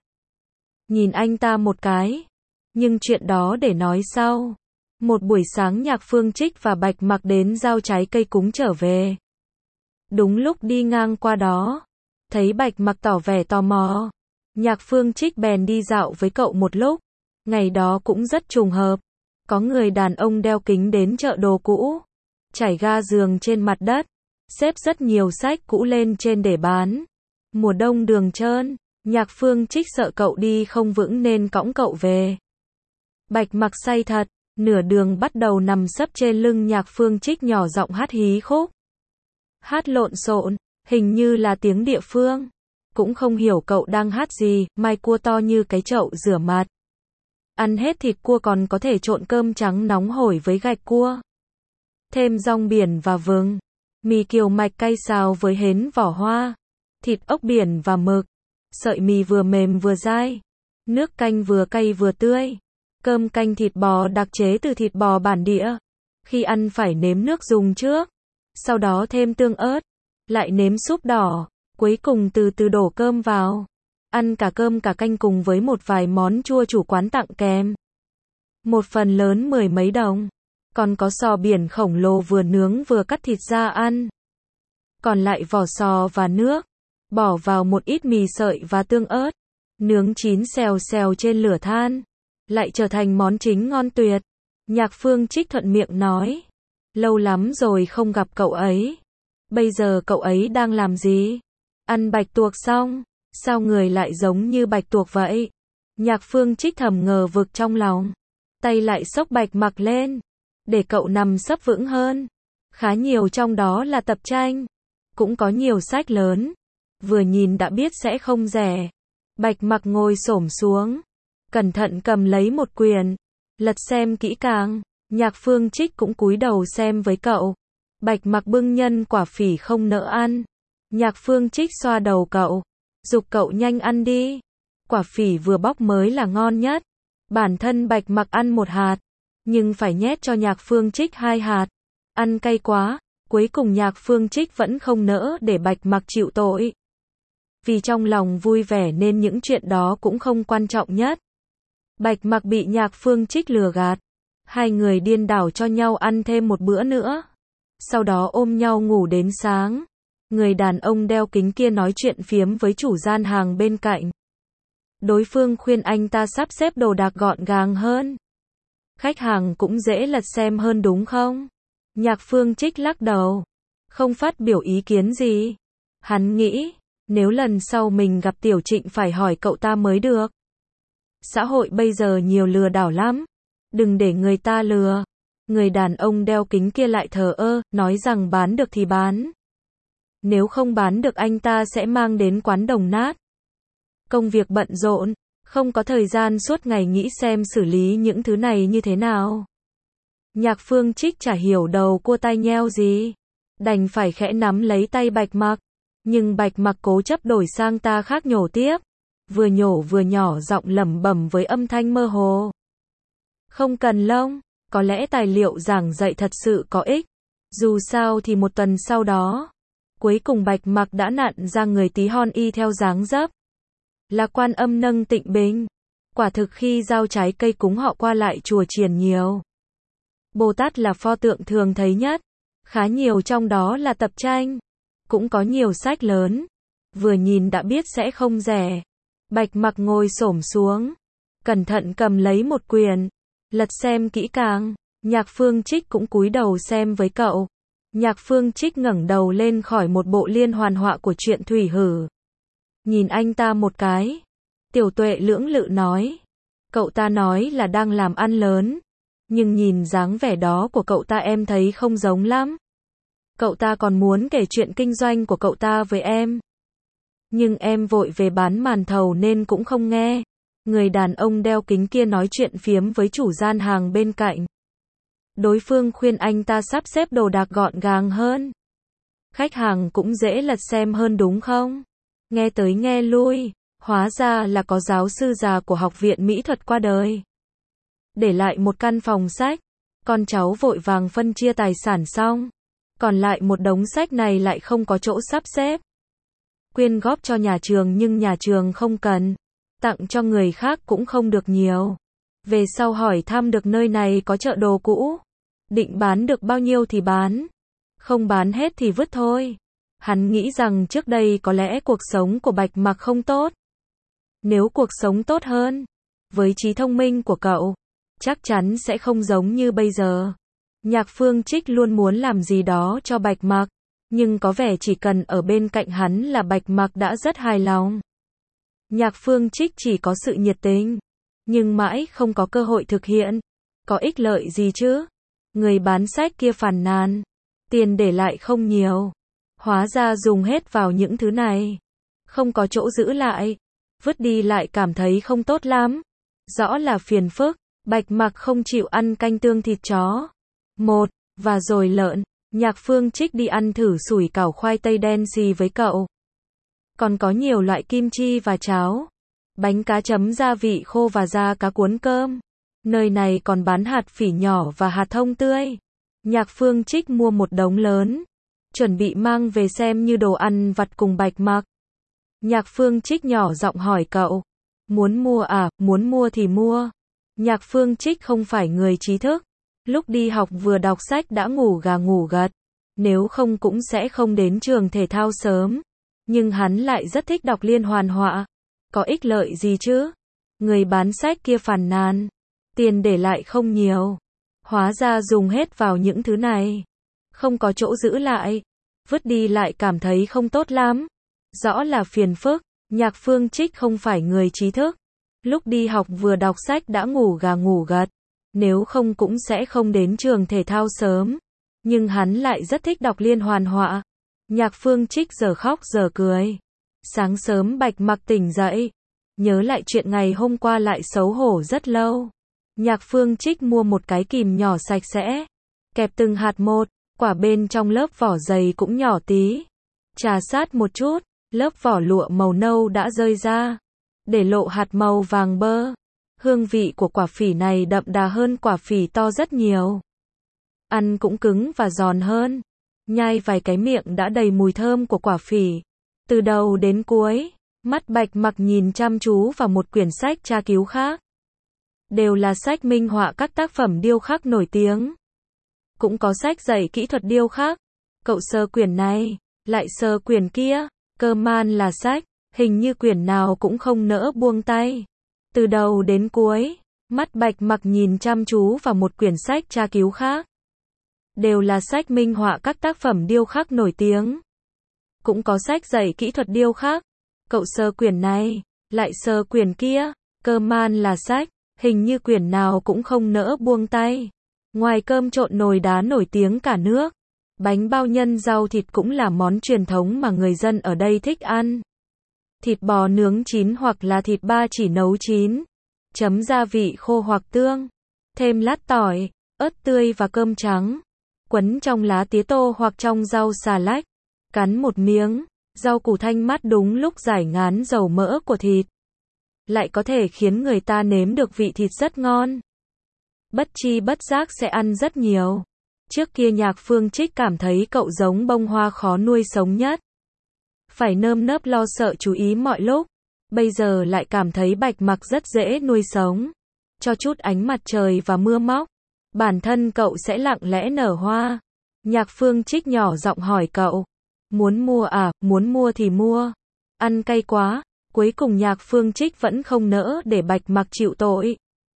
Nhìn anh ta một cái. Nhưng chuyện đó để nói sau. Một buổi sáng Nhạc Phương Trích và Bạch Mặc đến giao trái cây cúng trở về. Đúng lúc đi ngang qua đó, thấy Bạch Mặc tỏ vẻ tò mò. Nhạc Phương Trích bèn đi dạo với cậu một lúc. Ngày đó cũng rất trùng hợp. Có người đàn ông đeo kính đến chợ đồ cũ. Trải ga giường trên mặt đất. Xếp rất nhiều sách cũ lên trên để bán. Mùa đông đường trơn, Nhạc Phương Trích sợ cậu đi không vững nên cõng cậu về. Bạch Mặc say thật, nửa đường bắt đầu nằm sấp trên lưng Nhạc Phương Trích nhỏ giọng hát hí khúc. Hát lộn xộn, hình như là tiếng địa phương. cũng không hiểu cậu đang hát gì, mai cua to như cái chậu rửa mặt. Ăn hết thịt cua còn có thể trộn cơm trắng nóng hổi với gạch cua. Thêm rong biển và vừng. Mì kiều mạch cay xào với hến vỏ hoa. Thịt ốc biển và mực. Sợi mì vừa mềm vừa dai. Nước canh vừa cay vừa tươi. Cơm canh thịt bò đặc chế từ thịt bò bản địa. Khi ăn phải nếm nước dùng trước. Sau đó thêm tương ớt. Lại nếm súp đỏ. Cuối cùng từ từ đổ cơm vào. Ăn cả cơm cả canh cùng với một vài món chua chủ quán tặng kèm. Một phần lớn mười mấy đồng. Còn có sò biển khổng lồ vừa nướng vừa cắt thịt ra ăn. Còn lại vỏ sò và nước. Bỏ vào một ít mì sợi và tương ớt. Nướng chín xèo xèo trên lửa than. Lại trở thành món chính ngon tuyệt. Nhạc Phương Trích thuận miệng nói. Lâu lắm rồi không gặp cậu ấy. Bây giờ cậu ấy đang làm gì? Ăn bạch tuộc xong. Sao người lại giống như bạch tuộc vậy? Nhạc Phương Trích thầm ngờ vực trong lòng. Tay lại xốc bạch mặc lên. Để cậu nằm sấp vững hơn. Khá nhiều trong đó là tập tranh. Cũng có nhiều sách lớn. Vừa nhìn đã biết sẽ không rẻ. Bạch mặc ngồi xổm xuống. Cẩn thận cầm lấy một quyển. Lật xem kỹ càng. Nhạc Phương Trích cũng cúi đầu xem với cậu. Bạch mặc bưng nhân quả phỉ không nỡ ăn. Nhạc Phương Trích xoa đầu cậu. Giục cậu nhanh ăn đi. Quả phỉ vừa bóc mới là ngon nhất. Bản thân Bạch mặc ăn một hạt. Nhưng phải nhét cho Nhạc Phương Trích hai hạt. Ăn cay quá. Cuối cùng Nhạc Phương Trích vẫn không nỡ để Bạch mặc chịu tội. Vì trong lòng vui vẻ nên những chuyện đó cũng không quan trọng nhất. Bạch mặc bị Nhạc Phương Trích lừa gạt. Hai người điên đảo cho nhau ăn thêm một bữa nữa. Sau đó ôm nhau ngủ đến sáng. Người đàn ông đeo kính kia nói chuyện phiếm với chủ gian hàng bên cạnh. Đối phương khuyên anh ta sắp xếp đồ đạc gọn gàng hơn. Khách hàng cũng dễ lật xem hơn đúng không? Nhạc Phương Trích lắc đầu. Không phát biểu ý kiến gì. Hắn nghĩ, nếu lần sau mình gặp Tiểu Trịnh phải hỏi cậu ta mới được. Xã hội bây giờ nhiều lừa đảo lắm. Đừng để người ta lừa. Người đàn ông đeo kính kia lại thờ ơ, nói rằng bán được thì bán. Nếu không bán được anh ta sẽ mang đến quán đồng nát. Công việc bận rộn, không có thời gian suốt ngày nghĩ xem xử lý những thứ này như thế nào. Nhạc Phương Trích chả hiểu đầu cua tai nheo gì. Đành phải khẽ nắm lấy tay Bạch mặc. Nhưng Bạch mặc cố chấp đổi sang ta khác nhổ tiếp. Vừa nhổ vừa nhỏ giọng lẩm bẩm với âm thanh mơ hồ. Không cần lông, có lẽ tài liệu giảng dạy thật sự có ích. Dù sao thì một tuần sau đó, cuối cùng Bạch mặc đã nặn ra người tí hon y theo dáng dấp. Là Quan Âm nâng tịnh bình. Quả thực khi giao trái cây cúng họ qua lại chùa chiền nhiều. Bồ Tát là pho tượng thường thấy nhất. Khá nhiều trong đó là tập tranh. Cũng có nhiều sách lớn. Vừa nhìn đã biết sẽ không rẻ. Bạch mặc ngồi xổm xuống. Cẩn thận cầm lấy một quyển. Lật xem kỹ càng. Nhạc Phương Trích cũng cúi đầu xem với cậu. Nhạc Phương Trích ngẩng đầu lên khỏi một bộ liên hoàn họa của truyện Thủy Hử. Nhìn anh ta một cái. Tiểu Tuệ lưỡng lự nói. Cậu ta nói là đang làm ăn lớn. Nhưng nhìn dáng vẻ đó của cậu ta em thấy không giống lắm. Cậu ta còn muốn kể chuyện kinh doanh của cậu ta với em. Nhưng em vội về bán màn thầu nên cũng không nghe. Người đàn ông đeo kính kia nói chuyện phiếm với chủ gian hàng bên cạnh. Đối phương khuyên anh ta sắp xếp đồ đạc gọn gàng hơn. Khách hàng cũng dễ lật xem hơn đúng không? Nghe tới nghe lui, hóa ra là có giáo sư già của Học viện Mỹ thuật qua đời. Để lại một căn phòng sách, con cháu vội vàng phân chia tài sản xong. Còn lại một đống sách này lại không có chỗ sắp xếp. Quyên góp cho nhà trường nhưng nhà trường không cần. Tặng cho người khác cũng không được nhiều. Về sau hỏi thăm được nơi này có chợ đồ cũ. Định bán được bao nhiêu thì bán. Không bán hết thì vứt thôi. Hắn nghĩ rằng trước đây có lẽ cuộc sống của Bạch mặc không tốt. Nếu cuộc sống tốt hơn, với trí thông minh của cậu, chắc chắn sẽ không giống như bây giờ. Nhạc Phương Trích luôn muốn làm gì đó cho Bạch mặc. Nhưng có vẻ chỉ cần ở bên cạnh hắn là Bạch mặc đã rất hài lòng. Nhạc Phương Trích chỉ có sự nhiệt tình. Nhưng mãi không có cơ hội thực hiện. Có ích lợi gì chứ? Người bán sách kia phàn nàn. Tiền để lại không nhiều. Hóa ra dùng hết vào những thứ này. không có chỗ giữ lại. Vứt đi lại cảm thấy không tốt lắm. Rõ là phiền phức. Bạch Mặc không chịu ăn canh tương thịt chó. Một, và rồi lợn. Nhạc Phương Trích đi ăn thử sủi cảo khoai tây đen xì với cậu. Còn có nhiều loại kim chi và cháo. Bánh cá chấm gia vị khô và da cá cuốn cơm. Nơi này còn bán hạt phỉ nhỏ và hạt thông tươi. Nhạc Phương Trích mua một đống lớn. Chuẩn bị mang về xem như đồ ăn vặt cùng Bạch Mặc. Nhạc Phương Trích nhỏ giọng hỏi cậu. Muốn mua à, muốn mua thì mua. Nhạc Phương Trích không phải người trí thức. Lúc đi học vừa đọc sách đã ngủ gà ngủ gật. Nếu không cũng sẽ không đến trường thể thao sớm. Nhưng hắn lại rất thích đọc liên hoàn họa. Có ích lợi gì chứ? Người bán sách kia phàn nàn. Tiền để lại không nhiều. Hóa ra dùng hết vào những thứ này. Không có chỗ giữ lại. Vứt đi lại cảm thấy không tốt lắm. Rõ là phiền phức. Nhạc Phương Trích không phải người trí thức. Lúc đi học vừa đọc sách đã ngủ gà ngủ gật. Nếu không cũng sẽ không đến trường thể thao sớm. Nhưng hắn lại rất thích đọc liên hoàn họa. Nhạc Phương Trích giờ khóc giờ cười. Sáng sớm Bạch Mặc tỉnh dậy. Nhớ lại chuyện ngày hôm qua lại xấu hổ rất lâu. Nhạc Phương Trích mua một cái kìm nhỏ sạch sẽ. Kẹp từng hạt một. Quả bên trong lớp vỏ dày cũng nhỏ tí. Trà sát một chút. Lớp vỏ lụa màu nâu đã rơi ra. Để lộ hạt màu vàng bơ. Hương vị của quả phỉ này đậm đà hơn quả phỉ to rất nhiều. Ăn cũng cứng và giòn hơn. Nhai vài cái miệng đã đầy mùi thơm của quả phỉ. Từ đầu đến cuối, mắt Bạch Mặc nhìn chăm chú vào một quyển sách tra cứu khác. Đều là sách minh họa các tác phẩm điêu khắc nổi tiếng. Cũng có sách dạy kỹ thuật điêu khắc. Cậu sờ quyển này, lại sờ quyển kia. Cơ man là sách, hình như quyển nào cũng không nỡ buông tay. Từ đầu đến cuối, mắt Bạch Mặc nhìn chăm chú vào một quyển sách tra cứu khác. Đều là sách minh họa các tác phẩm điêu khắc nổi tiếng. Cũng có sách dạy kỹ thuật điêu khắc. Cậu sờ quyển này, lại sờ quyển kia. Cơ man là sách, hình như quyển nào cũng không nỡ buông tay. Ngoài cơm trộn nồi đá nổi tiếng cả nước, bánh bao nhân rau thịt cũng là món truyền thống mà người dân ở đây thích ăn. Thịt bò nướng chín hoặc là thịt ba chỉ nấu chín. Chấm gia vị khô hoặc tương. Thêm lát tỏi, ớt tươi và cơm trắng. Quấn trong lá tía tô hoặc trong rau xà lách. Cắn một miếng, rau củ thanh mát đúng lúc giải ngán dầu mỡ của thịt. Lại có thể khiến người ta nếm được vị thịt rất ngon. Bất chi bất giác sẽ ăn rất nhiều. Trước kia Nhạc Phương Trích cảm thấy cậu giống bông hoa khó nuôi sống nhất. Phải nơm nớp lo sợ chú ý mọi lúc. Bây giờ lại cảm thấy Bạch Mặc rất dễ nuôi sống. Cho chút ánh mặt trời và mưa móc. Bản thân cậu sẽ lặng lẽ nở hoa. Nhạc Phương Trích nhỏ giọng hỏi cậu. Muốn mua à, muốn mua thì mua. Ăn cay quá. Cuối cùng Nhạc Phương Trích vẫn không nỡ để Bạch Mặc chịu tội.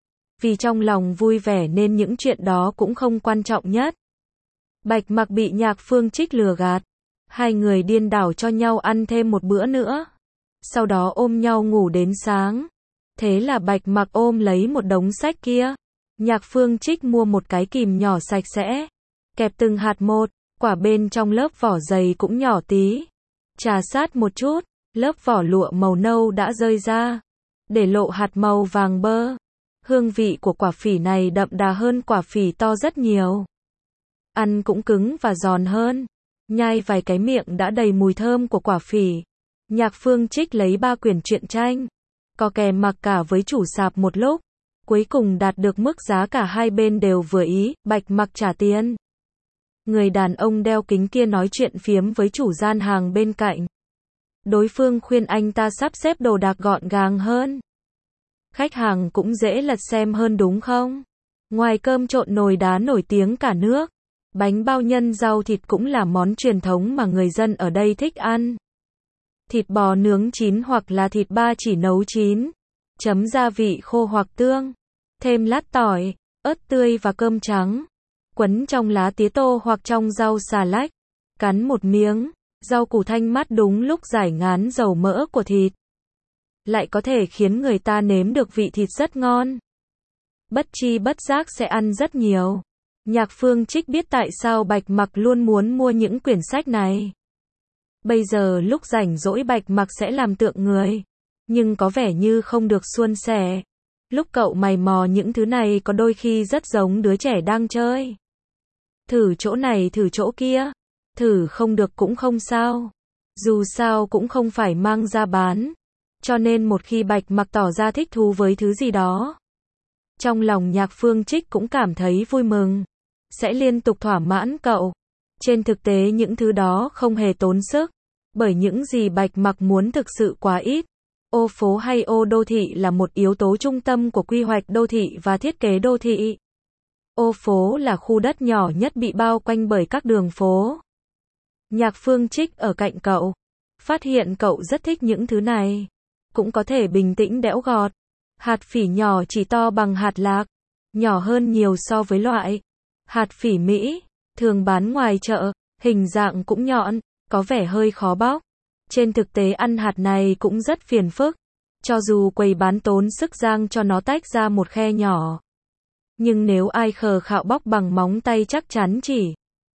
Vì trong lòng vui vẻ nên những chuyện đó cũng không quan trọng nhất. Bạch Mặc bị Nhạc Phương Trích lừa gạt. Hai người điên đảo cho nhau ăn thêm một bữa nữa. Sau đó ôm nhau ngủ đến sáng. Thế là Bạch Mặc ôm lấy một đống sách kia. Nhạc Phương Trích mua một cái kìm nhỏ sạch sẽ. Kẹp từng hạt một. Quả bên trong lớp vỏ dày cũng nhỏ tí. Trà sát một chút. Lớp vỏ lụa màu nâu đã rơi ra. Để lộ hạt màu vàng bơ. Hương vị của quả phỉ này đậm đà hơn quả phỉ to rất nhiều. Ăn cũng cứng và giòn hơn. Nhai vài cái miệng đã đầy mùi thơm của quả phỉ. Nhạc Phương Trích lấy ba quyển truyện tranh. Có kè mặc cả với chủ sạp một lúc. Cuối cùng đạt được mức giá cả hai bên đều vừa ý. Bạch Mặc trả tiền. Người đàn ông đeo kính kia nói chuyện phiếm với chủ gian hàng bên cạnh. Đối phương khuyên anh ta sắp xếp đồ đạc gọn gàng hơn. Khách hàng cũng dễ lật xem hơn đúng không? Ngoài cơm trộn nồi đá nổi tiếng cả nước, bánh bao nhân rau thịt cũng là món truyền thống mà người dân ở đây thích ăn. Thịt bò nướng chín hoặc là thịt ba chỉ nấu chín. Chấm gia vị khô hoặc tương. Thêm lát tỏi, ớt tươi và cơm trắng. Quấn trong lá tía tô hoặc trong rau xà lách. Cắn một miếng, rau củ thanh mát đúng lúc giải ngán dầu mỡ của thịt. Lại có thể khiến người ta nếm được vị thịt rất ngon. Bất chi bất giác sẽ ăn rất nhiều. Nhạc Phương Trích biết tại sao Bạch Mặc luôn muốn mua những quyển sách này. Bây giờ lúc rảnh rỗi Bạch Mặc sẽ làm tượng người, nhưng có vẻ như không được suôn sẻ. Lúc cậu mày mò những thứ này có đôi khi rất giống đứa trẻ đang chơi. Thử chỗ này thử chỗ kia, thử không được cũng không sao. Dù sao cũng không phải mang ra bán. Cho nên một khi Bạch Mặc tỏ ra thích thú với thứ gì đó, trong lòng Nhạc Phương Trích cũng cảm thấy vui mừng, sẽ liên tục thỏa mãn cậu. Trên thực tế những thứ đó không hề tốn sức, bởi những gì Bạch Mặc muốn thực sự quá ít. Ô phố hay ô đô thị là một yếu tố trung tâm của quy hoạch đô thị và thiết kế đô thị. Ô phố là khu đất nhỏ nhất bị bao quanh bởi các đường phố. Nhạc Phương Trích ở cạnh cậu, phát hiện cậu rất thích những thứ này. Cũng có thể bình tĩnh đẽo gọt. Hạt phỉ nhỏ chỉ to bằng hạt lạc, nhỏ hơn nhiều so với loại hạt phỉ Mỹ thường bán ngoài chợ, hình dạng cũng nhọn, có vẻ hơi khó bóc. Trên thực tế ăn hạt này cũng rất phiền phức, cho dù quầy bán tốn sức rang cho nó tách ra một khe nhỏ. Nhưng nếu ai khờ khạo bóc bằng móng tay chắc chắn chỉ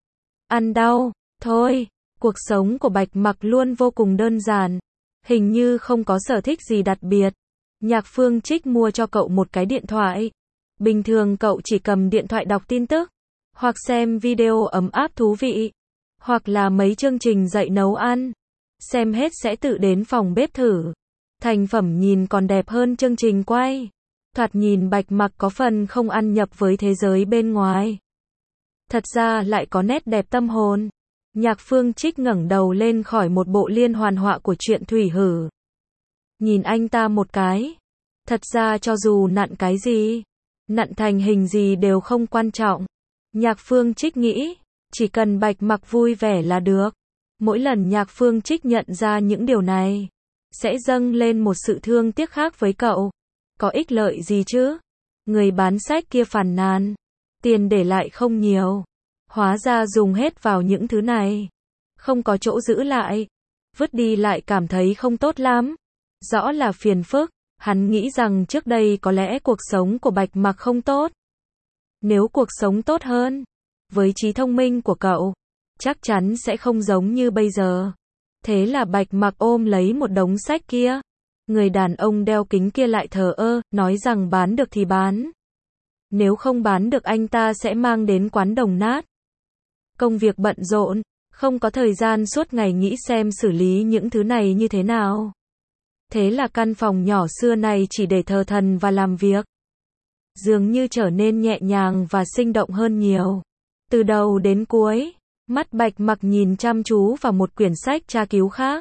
ăn đau. Thôi, cuộc sống của Bạch Mặc luôn vô cùng đơn giản, hình như không có sở thích gì đặc biệt. Nhạc Phương Trích mua cho cậu một cái điện thoại. Bình thường cậu chỉ cầm điện thoại đọc tin tức, hoặc xem video ấm áp thú vị, hoặc là mấy chương trình dạy nấu ăn. Xem hết sẽ tự đến phòng bếp thử. Thành phẩm nhìn còn đẹp hơn chương trình quay. Thoạt nhìn Bạch Mặc có phần không ăn nhập với thế giới bên ngoài. Thật ra lại có nét đẹp tâm hồn. Nhạc Phương Trích ngẩng đầu lên khỏi một bộ liên hoàn họa của truyện Thủy Hử. Nhìn anh ta một cái. Thật ra cho dù nặn cái gì, nặn thành hình gì đều không quan trọng. Nhạc Phương Trích nghĩ, chỉ cần Bạch Mặc vui vẻ là được. Mỗi lần Nhạc Phương Trích nhận ra những điều này, sẽ dâng lên một sự thương tiếc khác với cậu. Có ích lợi gì chứ? Người bán sách kia phàn nàn, tiền để lại không nhiều. Hóa ra dùng hết vào những thứ này, không có chỗ giữ lại. Vứt đi lại cảm thấy không tốt lắm. Rõ là phiền phức. Hắn nghĩ rằng trước đây có lẽ cuộc sống của Bạch Mặc không tốt. Nếu cuộc sống tốt hơn, với trí thông minh của cậu, chắc chắn sẽ không giống như bây giờ. Thế là Bạch Mặc ôm lấy một đống sách kia. Người đàn ông đeo kính kia lại thờ ơ, nói rằng bán được thì bán. Nếu không bán được anh ta sẽ mang đến quán đồng nát. Công việc bận rộn, không có thời gian suốt ngày nghĩ xem xử lý những thứ này như thế nào. Thế là căn phòng nhỏ xưa này chỉ để thờ thần và làm việc, dường như trở nên nhẹ nhàng và sinh động hơn nhiều. Từ đầu đến cuối, mắt Bạch Mặc nhìn chăm chú vào một quyển sách tra cứu khác.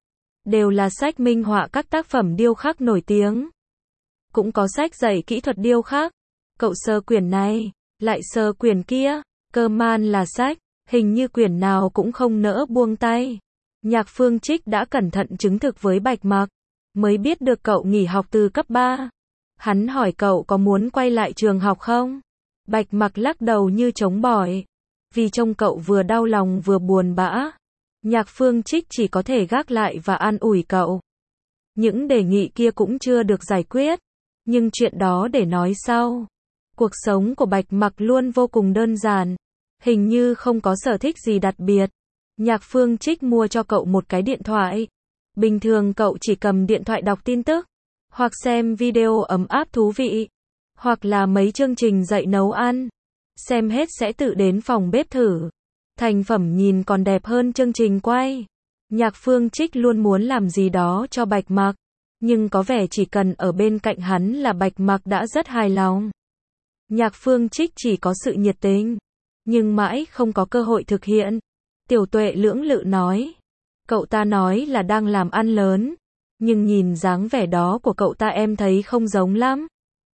Đều là sách minh họa các tác phẩm điêu khắc nổi tiếng. Cũng có sách dạy kỹ thuật điêu khắc. Cậu sờ quyển này, lại sờ quyển kia, cơ man là sách, hình như quyển nào cũng không nỡ buông tay. Nhạc Phương Trích đã cẩn thận chứng thực với Bạch Mặc, mới biết được cậu nghỉ học từ cấp ba. Hắn hỏi cậu có muốn quay lại trường học không? Bạch Mặc lắc đầu như chống bỏi, vì trông cậu vừa đau lòng vừa buồn bã. Nhạc Phương Trích chỉ có thể gác lại và an ủi cậu. Những đề nghị kia cũng chưa được giải quyết, nhưng chuyện đó để nói sau. Cuộc sống của Bạch Mặc luôn vô cùng đơn giản, hình như không có sở thích gì đặc biệt. Nhạc Phương Trích mua cho cậu một cái điện thoại. Bình thường cậu chỉ cầm điện thoại đọc tin tức, hoặc xem video ấm áp thú vị, hoặc là mấy chương trình dạy nấu ăn. Xem hết sẽ tự đến phòng bếp thử. Thành phẩm nhìn còn đẹp hơn chương trình quay. Nhạc Phương Trích luôn muốn làm gì đó cho Bạch Mặc, nhưng có vẻ chỉ cần ở bên cạnh hắn là Bạch Mặc đã rất hài lòng. Nhạc Phương Trích chỉ có sự nhiệt tình, nhưng mãi không có cơ hội thực hiện. Tiểu Tuệ lưỡng lự nói, cậu ta nói là đang làm ăn lớn, nhưng nhìn dáng vẻ đó của cậu ta em thấy không giống lắm.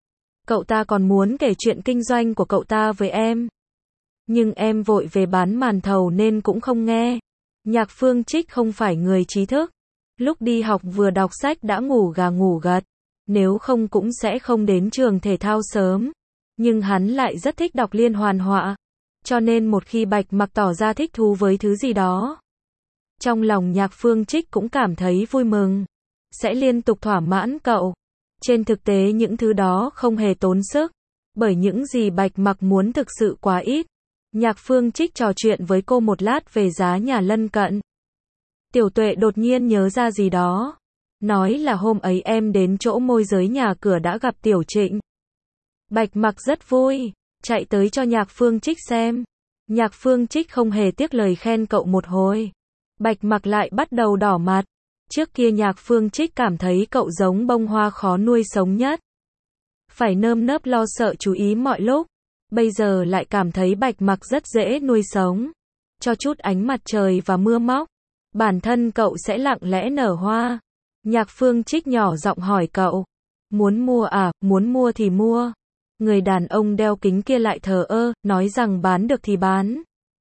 Cậu ta còn muốn kể chuyện kinh doanh của cậu ta với em, nhưng em vội về bán màn thầu nên cũng không nghe. Nhạc Phương Trích không phải người trí thức, lúc đi học vừa đọc sách đã ngủ gà ngủ gật, nếu không cũng sẽ không đến trường thể thao sớm. Nhưng hắn lại rất thích đọc liên hoàn họa, cho nên một khi Bạch Mặc tỏ ra thích thú với thứ gì đó, trong lòng Nhạc Phương Trích cũng cảm thấy vui mừng, sẽ liên tục thỏa mãn cậu. Trên thực tế những thứ đó không hề tốn sức, bởi những gì Bạch Mặc muốn thực sự quá ít. Nhạc Phương Trích trò chuyện với cô một lát về giá nhà lân cận. Tiểu Tuệ đột nhiên nhớ ra gì đó. Nói là hôm ấy em đến chỗ môi giới nhà cửa đã gặp Tiểu Trịnh. Bạch Mặc rất vui, chạy tới cho Nhạc Phương Trích xem. Nhạc Phương Trích không hề tiếc lời khen cậu một hồi. Bạch Mặc lại bắt đầu đỏ mặt. Trước kia Nhạc Phương Trích cảm thấy cậu giống bông hoa khó nuôi sống nhất. Phải nơm nớp lo sợ chú ý mọi lúc. Bây giờ lại cảm thấy Bạch Mặc rất dễ nuôi sống. Cho chút ánh mặt trời và mưa móc, bản thân cậu sẽ lặng lẽ nở hoa. Nhạc Phương Trích nhỏ giọng hỏi cậu. Muốn mua à, muốn mua thì mua. Người đàn ông đeo kính kia lại thờ ơ, nói rằng bán được thì bán.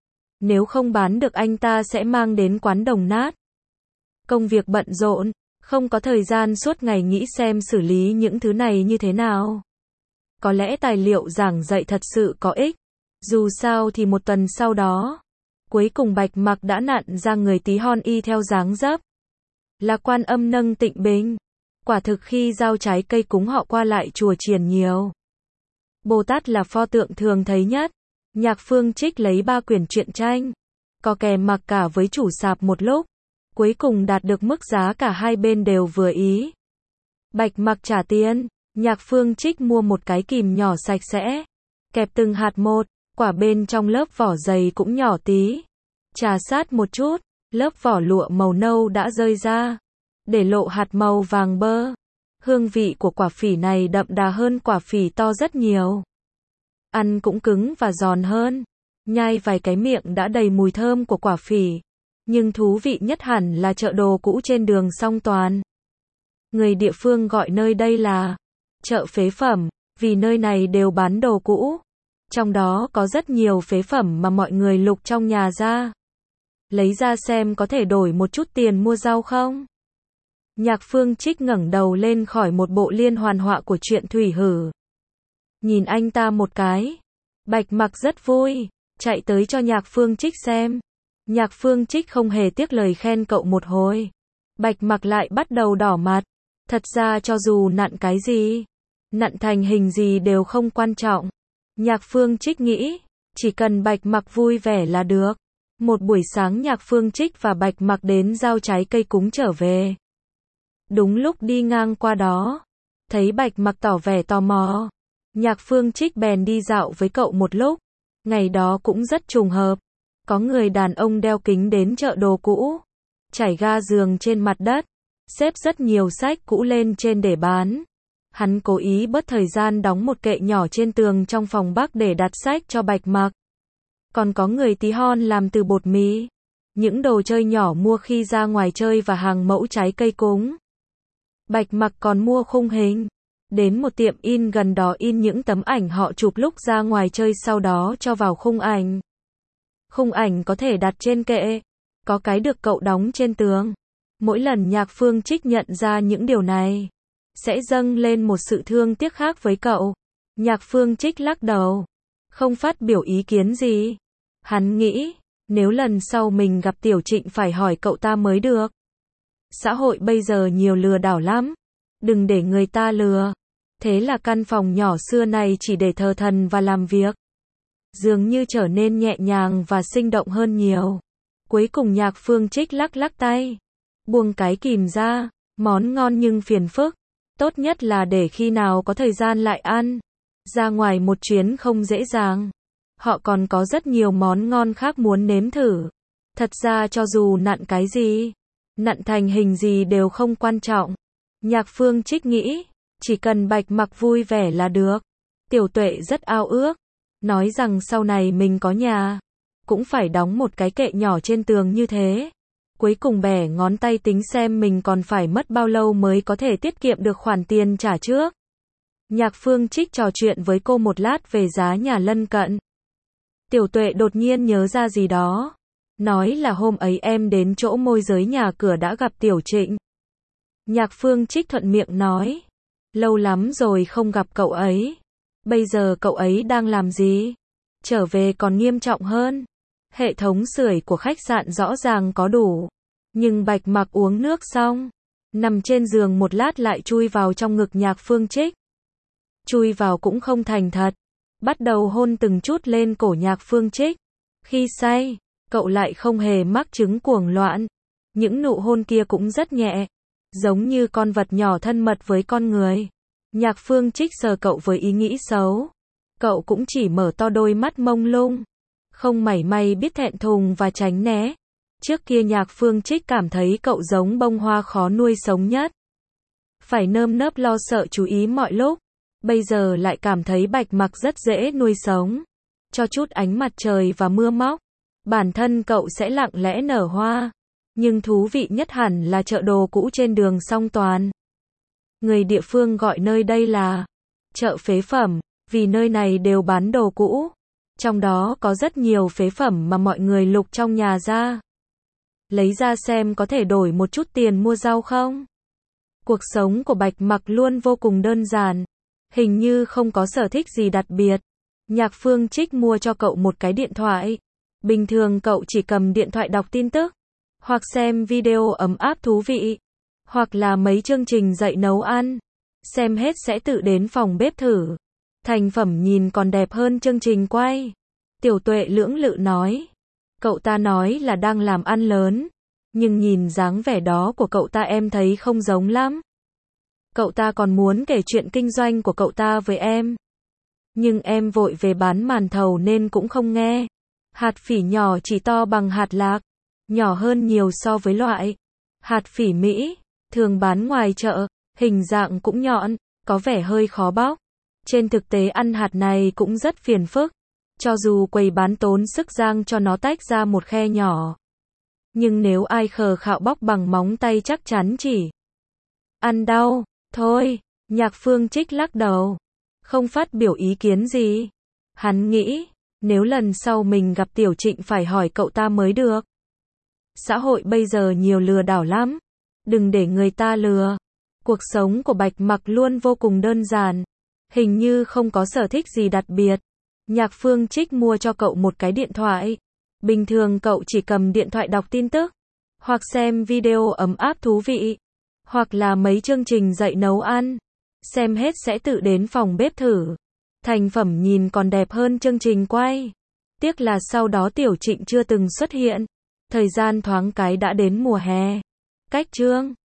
Nếu không bán được anh ta sẽ mang đến quán đồng nát. Công việc bận rộn, không có thời gian suốt ngày nghĩ xem xử lý những thứ này như thế nào. Có lẽ tài liệu giảng dạy thật sự có ích. Dù sao thì một tuần sau đó, cuối cùng Bạch Mặc đã nặn ra người tí hon y theo dáng dấp. Là Quan Âm nâng tịnh bình. Quả thực khi giao trái cây cúng họ qua lại chùa chiền nhiều. Bồ Tát là pho tượng thường thấy nhất. Nhạc Phương Trích lấy ba quyển truyện tranh, có kèm mặc cả với chủ sạp một lúc. Cuối cùng đạt được mức giá cả hai bên đều vừa ý. Bạch Mặc trả tiền, Nhạc Phương Trích mua một cái kìm nhỏ sạch sẽ, kẹp từng hạt một, quả bên trong lớp vỏ dày cũng nhỏ tí. Trà sát một chút, lớp vỏ lụa màu nâu đã rơi ra, để lộ hạt màu vàng bơ. Hương vị của quả phỉ này đậm đà hơn quả phỉ to rất nhiều. Ăn cũng cứng và giòn hơn. Nhai vài cái miệng đã đầy mùi thơm của quả phỉ. Nhưng thú vị nhất hẳn là chợ đồ cũ trên đường Song Toàn. Người địa phương gọi nơi đây là chợ phế phẩm, vì nơi này đều bán đồ cũ. Trong đó có rất nhiều phế phẩm mà mọi người lục trong nhà ra. Lấy ra xem có thể đổi một chút tiền mua rau không? Nhạc Phương Trích ngẩng đầu lên khỏi một bộ liên hoàn họa của truyện Thủy Hử. Nhìn anh ta một cái. Bạch Mặc rất vui, chạy tới cho Nhạc Phương Trích xem. Nhạc Phương Trích không hề tiếc lời khen cậu một hồi. Bạch Mặc lại bắt đầu đỏ mặt. Thật ra cho dù nặn cái gì, nặn thành hình gì đều không quan trọng. Nhạc Phương Trích nghĩ, chỉ cần Bạch Mặc vui vẻ là được. Một buổi sáng Nhạc Phương Trích và Bạch Mặc đến giao trái cây cúng trở về. Đúng lúc đi ngang qua đó, thấy Bạch Mặc tỏ vẻ tò mò. Nhạc Phương Trích bèn đi dạo với cậu một lúc. Ngày đó cũng rất trùng hợp. Có người đàn ông đeo kính đến chợ đồ cũ, trải ga giường trên mặt đất, xếp rất nhiều sách cũ lên trên để bán. Hắn cố ý bớt thời gian đóng một kệ nhỏ trên tường trong phòng Bắc để đặt sách cho Bạch Mặc. Còn có người tí hon làm từ bột mì, những đồ chơi nhỏ mua khi ra ngoài chơi và hàng mẫu trái cây cúng. Bạch Mặc còn mua khung hình, đến một tiệm in gần đó in những tấm ảnh họ chụp lúc ra ngoài chơi, sau đó cho vào khung ảnh. Khung ảnh có thể đặt trên kệ, có cái được cậu đóng trên tường. Mỗi lần Nhạc Phương Trích nhận ra những điều này, sẽ dâng lên một sự thương tiếc khác với cậu. Nhạc Phương Trích lắc đầu, không phát biểu ý kiến gì. Hắn nghĩ, nếu lần sau mình gặp Tiểu Trịnh phải hỏi cậu ta mới được. Xã hội bây giờ nhiều lừa đảo lắm, đừng để người ta lừa. Thế là căn phòng nhỏ xưa này chỉ để thờ thần và làm việc, dường như trở nên nhẹ nhàng và sinh động hơn nhiều. Cuối cùng Nhạc Phương Trích lắc lắc tay, buông cái kìm ra. Món ngon nhưng phiền phức, tốt nhất là để khi nào có thời gian lại ăn. Ra ngoài một chuyến không dễ dàng. Họ còn có rất nhiều món ngon khác muốn nếm thử. Thật ra cho dù nặn cái gì, nặn thành hình gì đều không quan trọng. Nhạc Phương Trích nghĩ, chỉ cần Bạch Mặc vui vẻ là được. Tiểu Tuệ rất ao ước, nói rằng sau này mình có nhà, cũng phải đóng một cái kệ nhỏ trên tường như thế. Cuối cùng bẻ ngón tay tính xem mình còn phải mất bao lâu mới có thể tiết kiệm được khoản tiền trả trước. Nhạc Phương Trích trò chuyện với cô một lát về giá nhà lân cận. Tiểu Tuệ đột nhiên nhớ ra gì đó. Nói là hôm ấy em đến chỗ môi giới nhà cửa đã gặp Tiểu Trịnh. Nhạc Phương Trích thuận miệng nói. Lâu lắm rồi không gặp cậu ấy. Bây giờ cậu ấy đang làm gì? Trở về còn nghiêm trọng hơn. Hệ thống sưởi của khách sạn rõ ràng có đủ. Nhưng Bạch Mặc uống nước xong, nằm trên giường một lát lại chui vào trong ngực Nhạc Phương Trích. Chui vào cũng không thành thật. Bắt đầu hôn từng chút lên cổ Nhạc Phương Trích. Khi say, cậu lại không hề mắc chứng cuồng loạn. Những nụ hôn kia cũng rất nhẹ, giống như con vật nhỏ thân mật với con người. Nhạc Phương Trích sờ cậu với ý nghĩ xấu. Cậu cũng chỉ mở to đôi mắt mông lung, không mảy may biết thẹn thùng và tránh né. Trước kia Nhạc Phương Trích cảm thấy cậu giống bông hoa khó nuôi sống nhất, phải nơm nớp lo sợ chú ý mọi lúc. Bây giờ lại cảm thấy Bạch Mặc rất dễ nuôi sống. Cho chút ánh mặt trời và mưa móc, bản thân cậu sẽ lặng lẽ nở hoa. Nhưng thú vị nhất hẳn là chợ đồ cũ trên đường Song Toàn. Người địa phương gọi nơi đây là chợ phế phẩm, vì nơi này đều bán đồ cũ. Trong đó có rất nhiều phế phẩm mà mọi người lục trong nhà ra, lấy ra xem có thể đổi một chút tiền mua rau không. Cuộc sống của Bạch Mặc luôn vô cùng đơn giản, hình như không có sở thích gì đặc biệt. Nhạc Phương Trích mua cho cậu một cái điện thoại. Bình thường cậu chỉ cầm điện thoại đọc tin tức, hoặc xem video ấm áp thú vị, hoặc là mấy chương trình dạy nấu ăn. Xem hết sẽ tự đến phòng bếp thử. Thành phẩm nhìn còn đẹp hơn chương trình quay. Tiểu Tuệ lưỡng lự nói. Cậu ta nói là đang làm ăn lớn, nhưng nhìn dáng vẻ đó của cậu ta em thấy không giống lắm. Cậu ta còn muốn kể chuyện kinh doanh của cậu ta với em, nhưng em vội về bán màn thầu nên cũng không nghe. Hạt phỉ nhỏ chỉ to bằng hạt lạc, nhỏ hơn nhiều so với loại hạt phỉ Mỹ thường bán ngoài chợ, hình dạng cũng nhọn, có vẻ hơi khó bóc. Trên thực tế ăn hạt này cũng rất phiền phức, cho dù quầy bán tốn sức rang cho nó tách ra một khe nhỏ, nhưng nếu ai khờ khạo bóc bằng móng tay chắc chắn chỉ ăn đau. Thôi, Nhạc Phương Trích lắc đầu, không phát biểu ý kiến gì. Hắn nghĩ, nếu lần sau mình gặp Tiểu Trịnh phải hỏi cậu ta mới được. Xã hội bây giờ nhiều lừa đảo lắm, đừng để người ta lừa. Cuộc sống của Bạch Mặc luôn vô cùng đơn giản, hình như không có sở thích gì đặc biệt. Nhạc Phương Trích mua cho cậu một cái điện thoại. Bình thường cậu chỉ cầm điện thoại đọc tin tức, hoặc xem video ấm áp thú vị, hoặc là mấy chương trình dạy nấu ăn. Xem hết sẽ tự đến phòng bếp thử. Thành phẩm nhìn còn đẹp hơn chương trình quay. Tiếc là sau đó Tiểu Trịnh chưa từng xuất hiện. Thời gian thoáng cái đã đến mùa hè. Cách chương